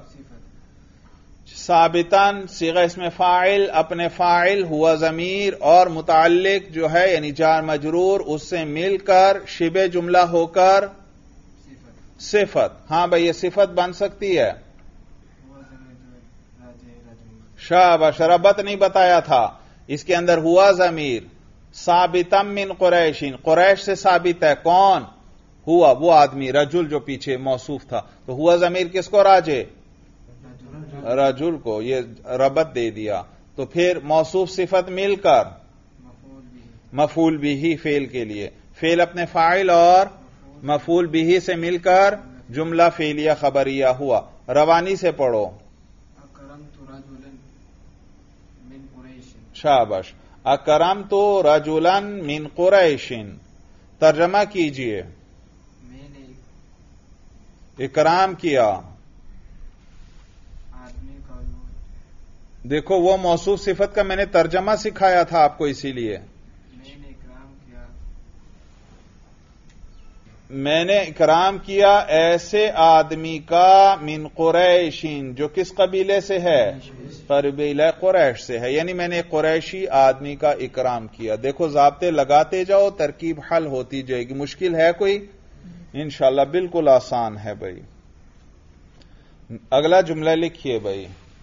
ثابتن صیغہ اس میں فاعل، اپنے فاعل ہوا ضمیر اور متعلق جو ہے یعنی جار مجرور اس سے مل کر شبہ جملہ ہو کر صفت. ہاں بھائی یہ صفت بن سکتی ہے. شاباش. ربط نہیں بتایا تھا. اس کے اندر ہوا ضمیر ثابتم من قریشین، قریش سے ثابت ہے. کون؟ ہوا، وہ آدمی رجل جو پیچھے موصوف تھا. تو ہوا ضمیر کس کو راجے؟ رجل کو. یہ ربط دے دیا. تو پھر موصوف صفت مل کر مفعول بھی فعل کے لیے، فعل اپنے فاعل اور مفعول بھی سے مل کر جملہ فعلیہ خبریہ ہوا. روانی سے پڑھو. شاباش. اکرمت رجلا من قریش. ترجمہ کیجئے. میں نے اکرام کیا. آدمی کا دیکھو وہ موصوف صفت کا میں نے ترجمہ سکھایا تھا آپ کو، اسی لیے میں نے اکرام کیا. میں نے اکرام کیا ایسے آدمی کا من قریشین جو کس قبیلے سے ہے؟ قبیلہ قریش سے ہے. یعنی میں نے قریشی آدمی کا اکرام کیا. دیکھو ضابطے لگاتے جاؤ، ترکیب حل ہوتی جائے گی. مشکل ہے کوئی؟ انشاءاللہ بالکل آسان ہے بھائی. اگلا جملہ لکھیے بھائی.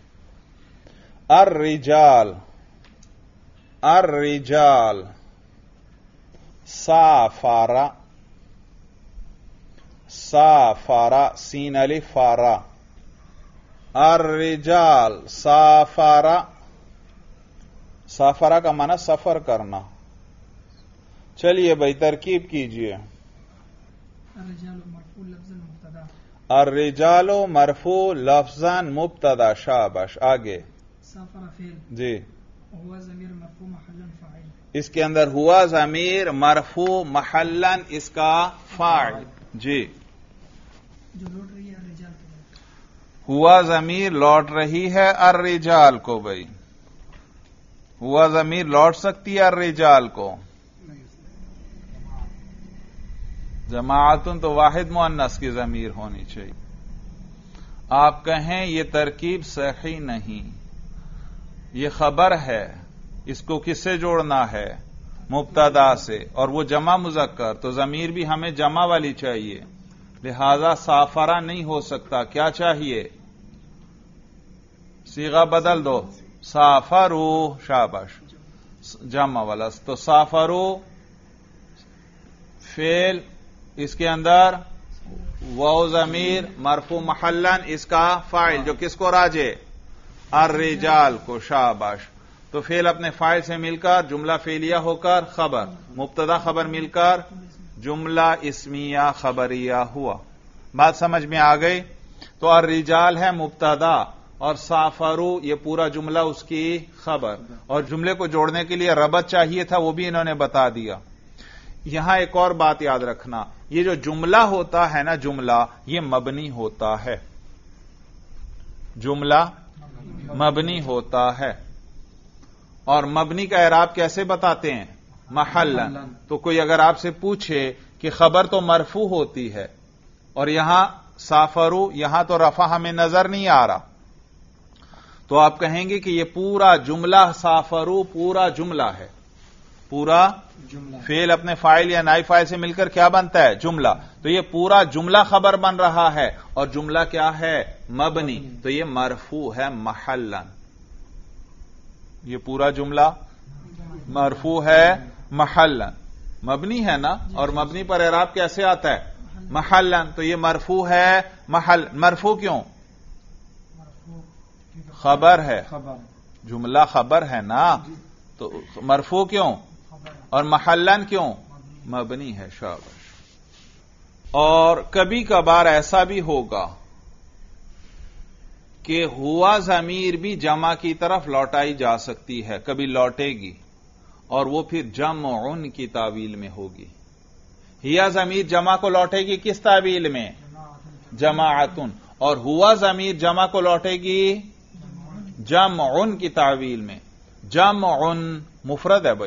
الرجال، الرجال سافارا، سافارا سین الف فارا. الرجال سافارا، سافارا کا معنی سفر کرنا. چلیے بھائی ترکیب کیجئے. الرجال مرفوع لفظاً مبتدا. الرجال مرفوع لفظاً مبتدا. شاباش. آگے سافر فعل. جی. ہوا ضمیر مرفوع محلا فاعل. اس کے اندر ہوا ضمیر مرفوع محلا اس کا فاعل. جی. جو لوٹ رہی ہے الرجال کی طرف. ہوا ضمیر لوٹ رہی ہے الرجال کو. بھائی ہوا ضمیر لوٹ سکتی ہے الرجال کو. جماعتن تو واحد مؤنث کی ضمیر ہونی چاہیے. آپ کہیں یہ ترکیب صحیح نہیں، یہ خبر ہے، اس کو کس سے جوڑنا ہے؟ مبتدا سے، اور وہ جمع مذکر، تو ضمیر بھی ہمیں جمع والی چاہیے. لہذا سافرہ نہیں ہو سکتا. کیا چاہیے؟ صیغہ بدل دو. سافرو. شاباش. جمع والا. تو سافرو فعل، اس کے اندر واو ضمیر مرفوع محلا اس کا فاعل جو کس کو راجے؟ الرجال کو. شاباش. تو فعل اپنے فاعل سے مل کر جملہ فعلیہ ہو کر خبر، مبتدا خبر مل کر جملہ اسمیہ خبریہ ہوا. بات سمجھ میں آ گئی؟ تو الرجال ہے مبتدا اور سافرو یہ پورا جملہ اس کی خبر، اور جملے کو جوڑنے کے لیے ربط چاہیے تھا، وہ بھی انہوں نے بتا دیا. یہاں ایک اور بات یاد رکھنا، یہ جو جملہ ہوتا ہے نا، جملہ یہ مبنی ہوتا ہے، جملہ مبنی ہوتا ہے، اور مبنی کا اعراب کیسے بتاتے ہیں؟ محلن۔ تو کوئی اگر آپ سے پوچھے کہ خبر تو مرفوع ہوتی ہے اور یہاں سافرو، یہاں تو رفع ہمیں نظر نہیں آ رہا، تو آپ کہیں گے کہ یہ پورا جملہ سافرو پورا جملہ ہے، پورا جملہ فعل اپنے فاعل یا نائب فاعل سے مل کر کیا بنتا ہے؟ جملہ۔ تو یہ پورا جملہ خبر بن رہا ہے، اور جملہ کیا ہے؟ مبنی، تو یہ مرفوع ہے محلن، یہ پورا جملہ مرفوع ہے محلن، مبنی ہے نا، اور مبنی پر اعراب کیسے آتا ہے؟ محلن، تو یہ مرفوع ہے محل۔ مرفوع کیوں؟ خبر ہے، خبر جملہ خبر ہے نا، تو مرفوع کیوں؟ اور محلن کیوں؟ مبنی ہے، شاباش۔ اور کبھی کبھار ایسا بھی ہوگا کہ ہوا ضمیر بھی جمع کی طرف لوٹائی جا سکتی ہے، کبھی لوٹے گی، اور وہ پھر جمع کی تعویل میں ہوگی۔ ہیا ضمیر جمع کو لوٹے گی کس تعویل میں؟ جماعتن، اور ہوا ضمیر جمع کو لوٹے گی جمع کی تعویل میں۔ جمع مفرد ہے بھائی،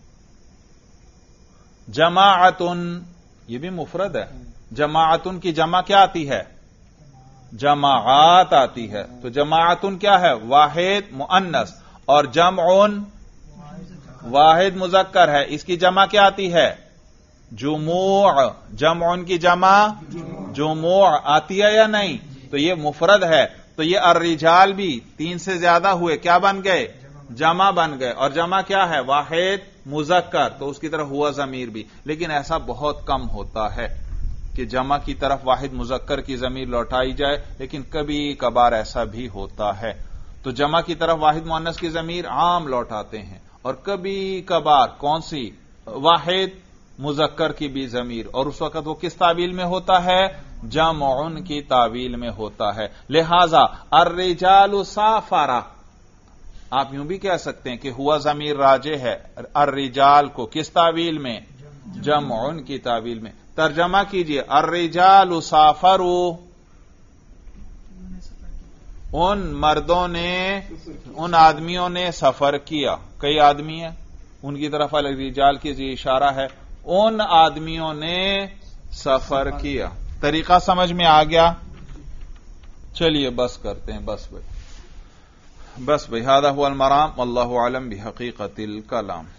جماعتن یہ بھی مفرد ہے، جماعتن کی جمع کیا آتی ہے؟ جماعات آتی ہے، تو جماعتن کیا ہے؟ واحد مؤنث، اور جمع واحد مذکر ہے، اس کی جمع کیا آتی ہے؟ جموع۔ جمع کی جمع جموع آتی ہے یا نہیں؟ تو یہ مفرد ہے، تو یہ الرجال بھی 3 سے زیادہ ہوئے کیا بن گئے؟ جمع بن گئے، اور جمع کیا ہے؟ واحد مذکر، تو اس کی طرف ہوا ضمیر بھی۔ لیکن ایسا بہت کم ہوتا ہے کہ جمع کی طرف واحد مذکر کی ضمیر لوٹائی جائے، لیکن کبھی کبھار ایسا بھی ہوتا ہے۔ تو جمع کی طرف واحد مؤنث کی ضمیر عام لوٹاتے ہیں، اور کبھی کبھار کون سی؟ واحد مذکر کی بھی ضمیر، اور اس وقت وہ کس تعویل میں ہوتا ہے؟ جمع کی تعویل میں ہوتا ہے۔ لہذا الرجال سافرہ، آپ یوں بھی کہہ سکتے ہیں کہ ہوا ضمیر راجع ہے الرجال کو کس تعویل میں؟ جمع کی تعویل میں۔ ترجمہ کیجئے، الرجال سافروا، ان مردوں نے، ان آدمیوں نے سفر کیا، کئی آدمی ہیں، ان کی طرف الرجال کی اشارہ ہے، ان آدمیوں نے سفر کیا۔ طریقہ سمجھ میں آ گیا؟ چلیے بس کرتے ہیں، بس بھائی، بس بھائی، ھذا ھو المرام واللہ اعلم بحقیقت الکلام۔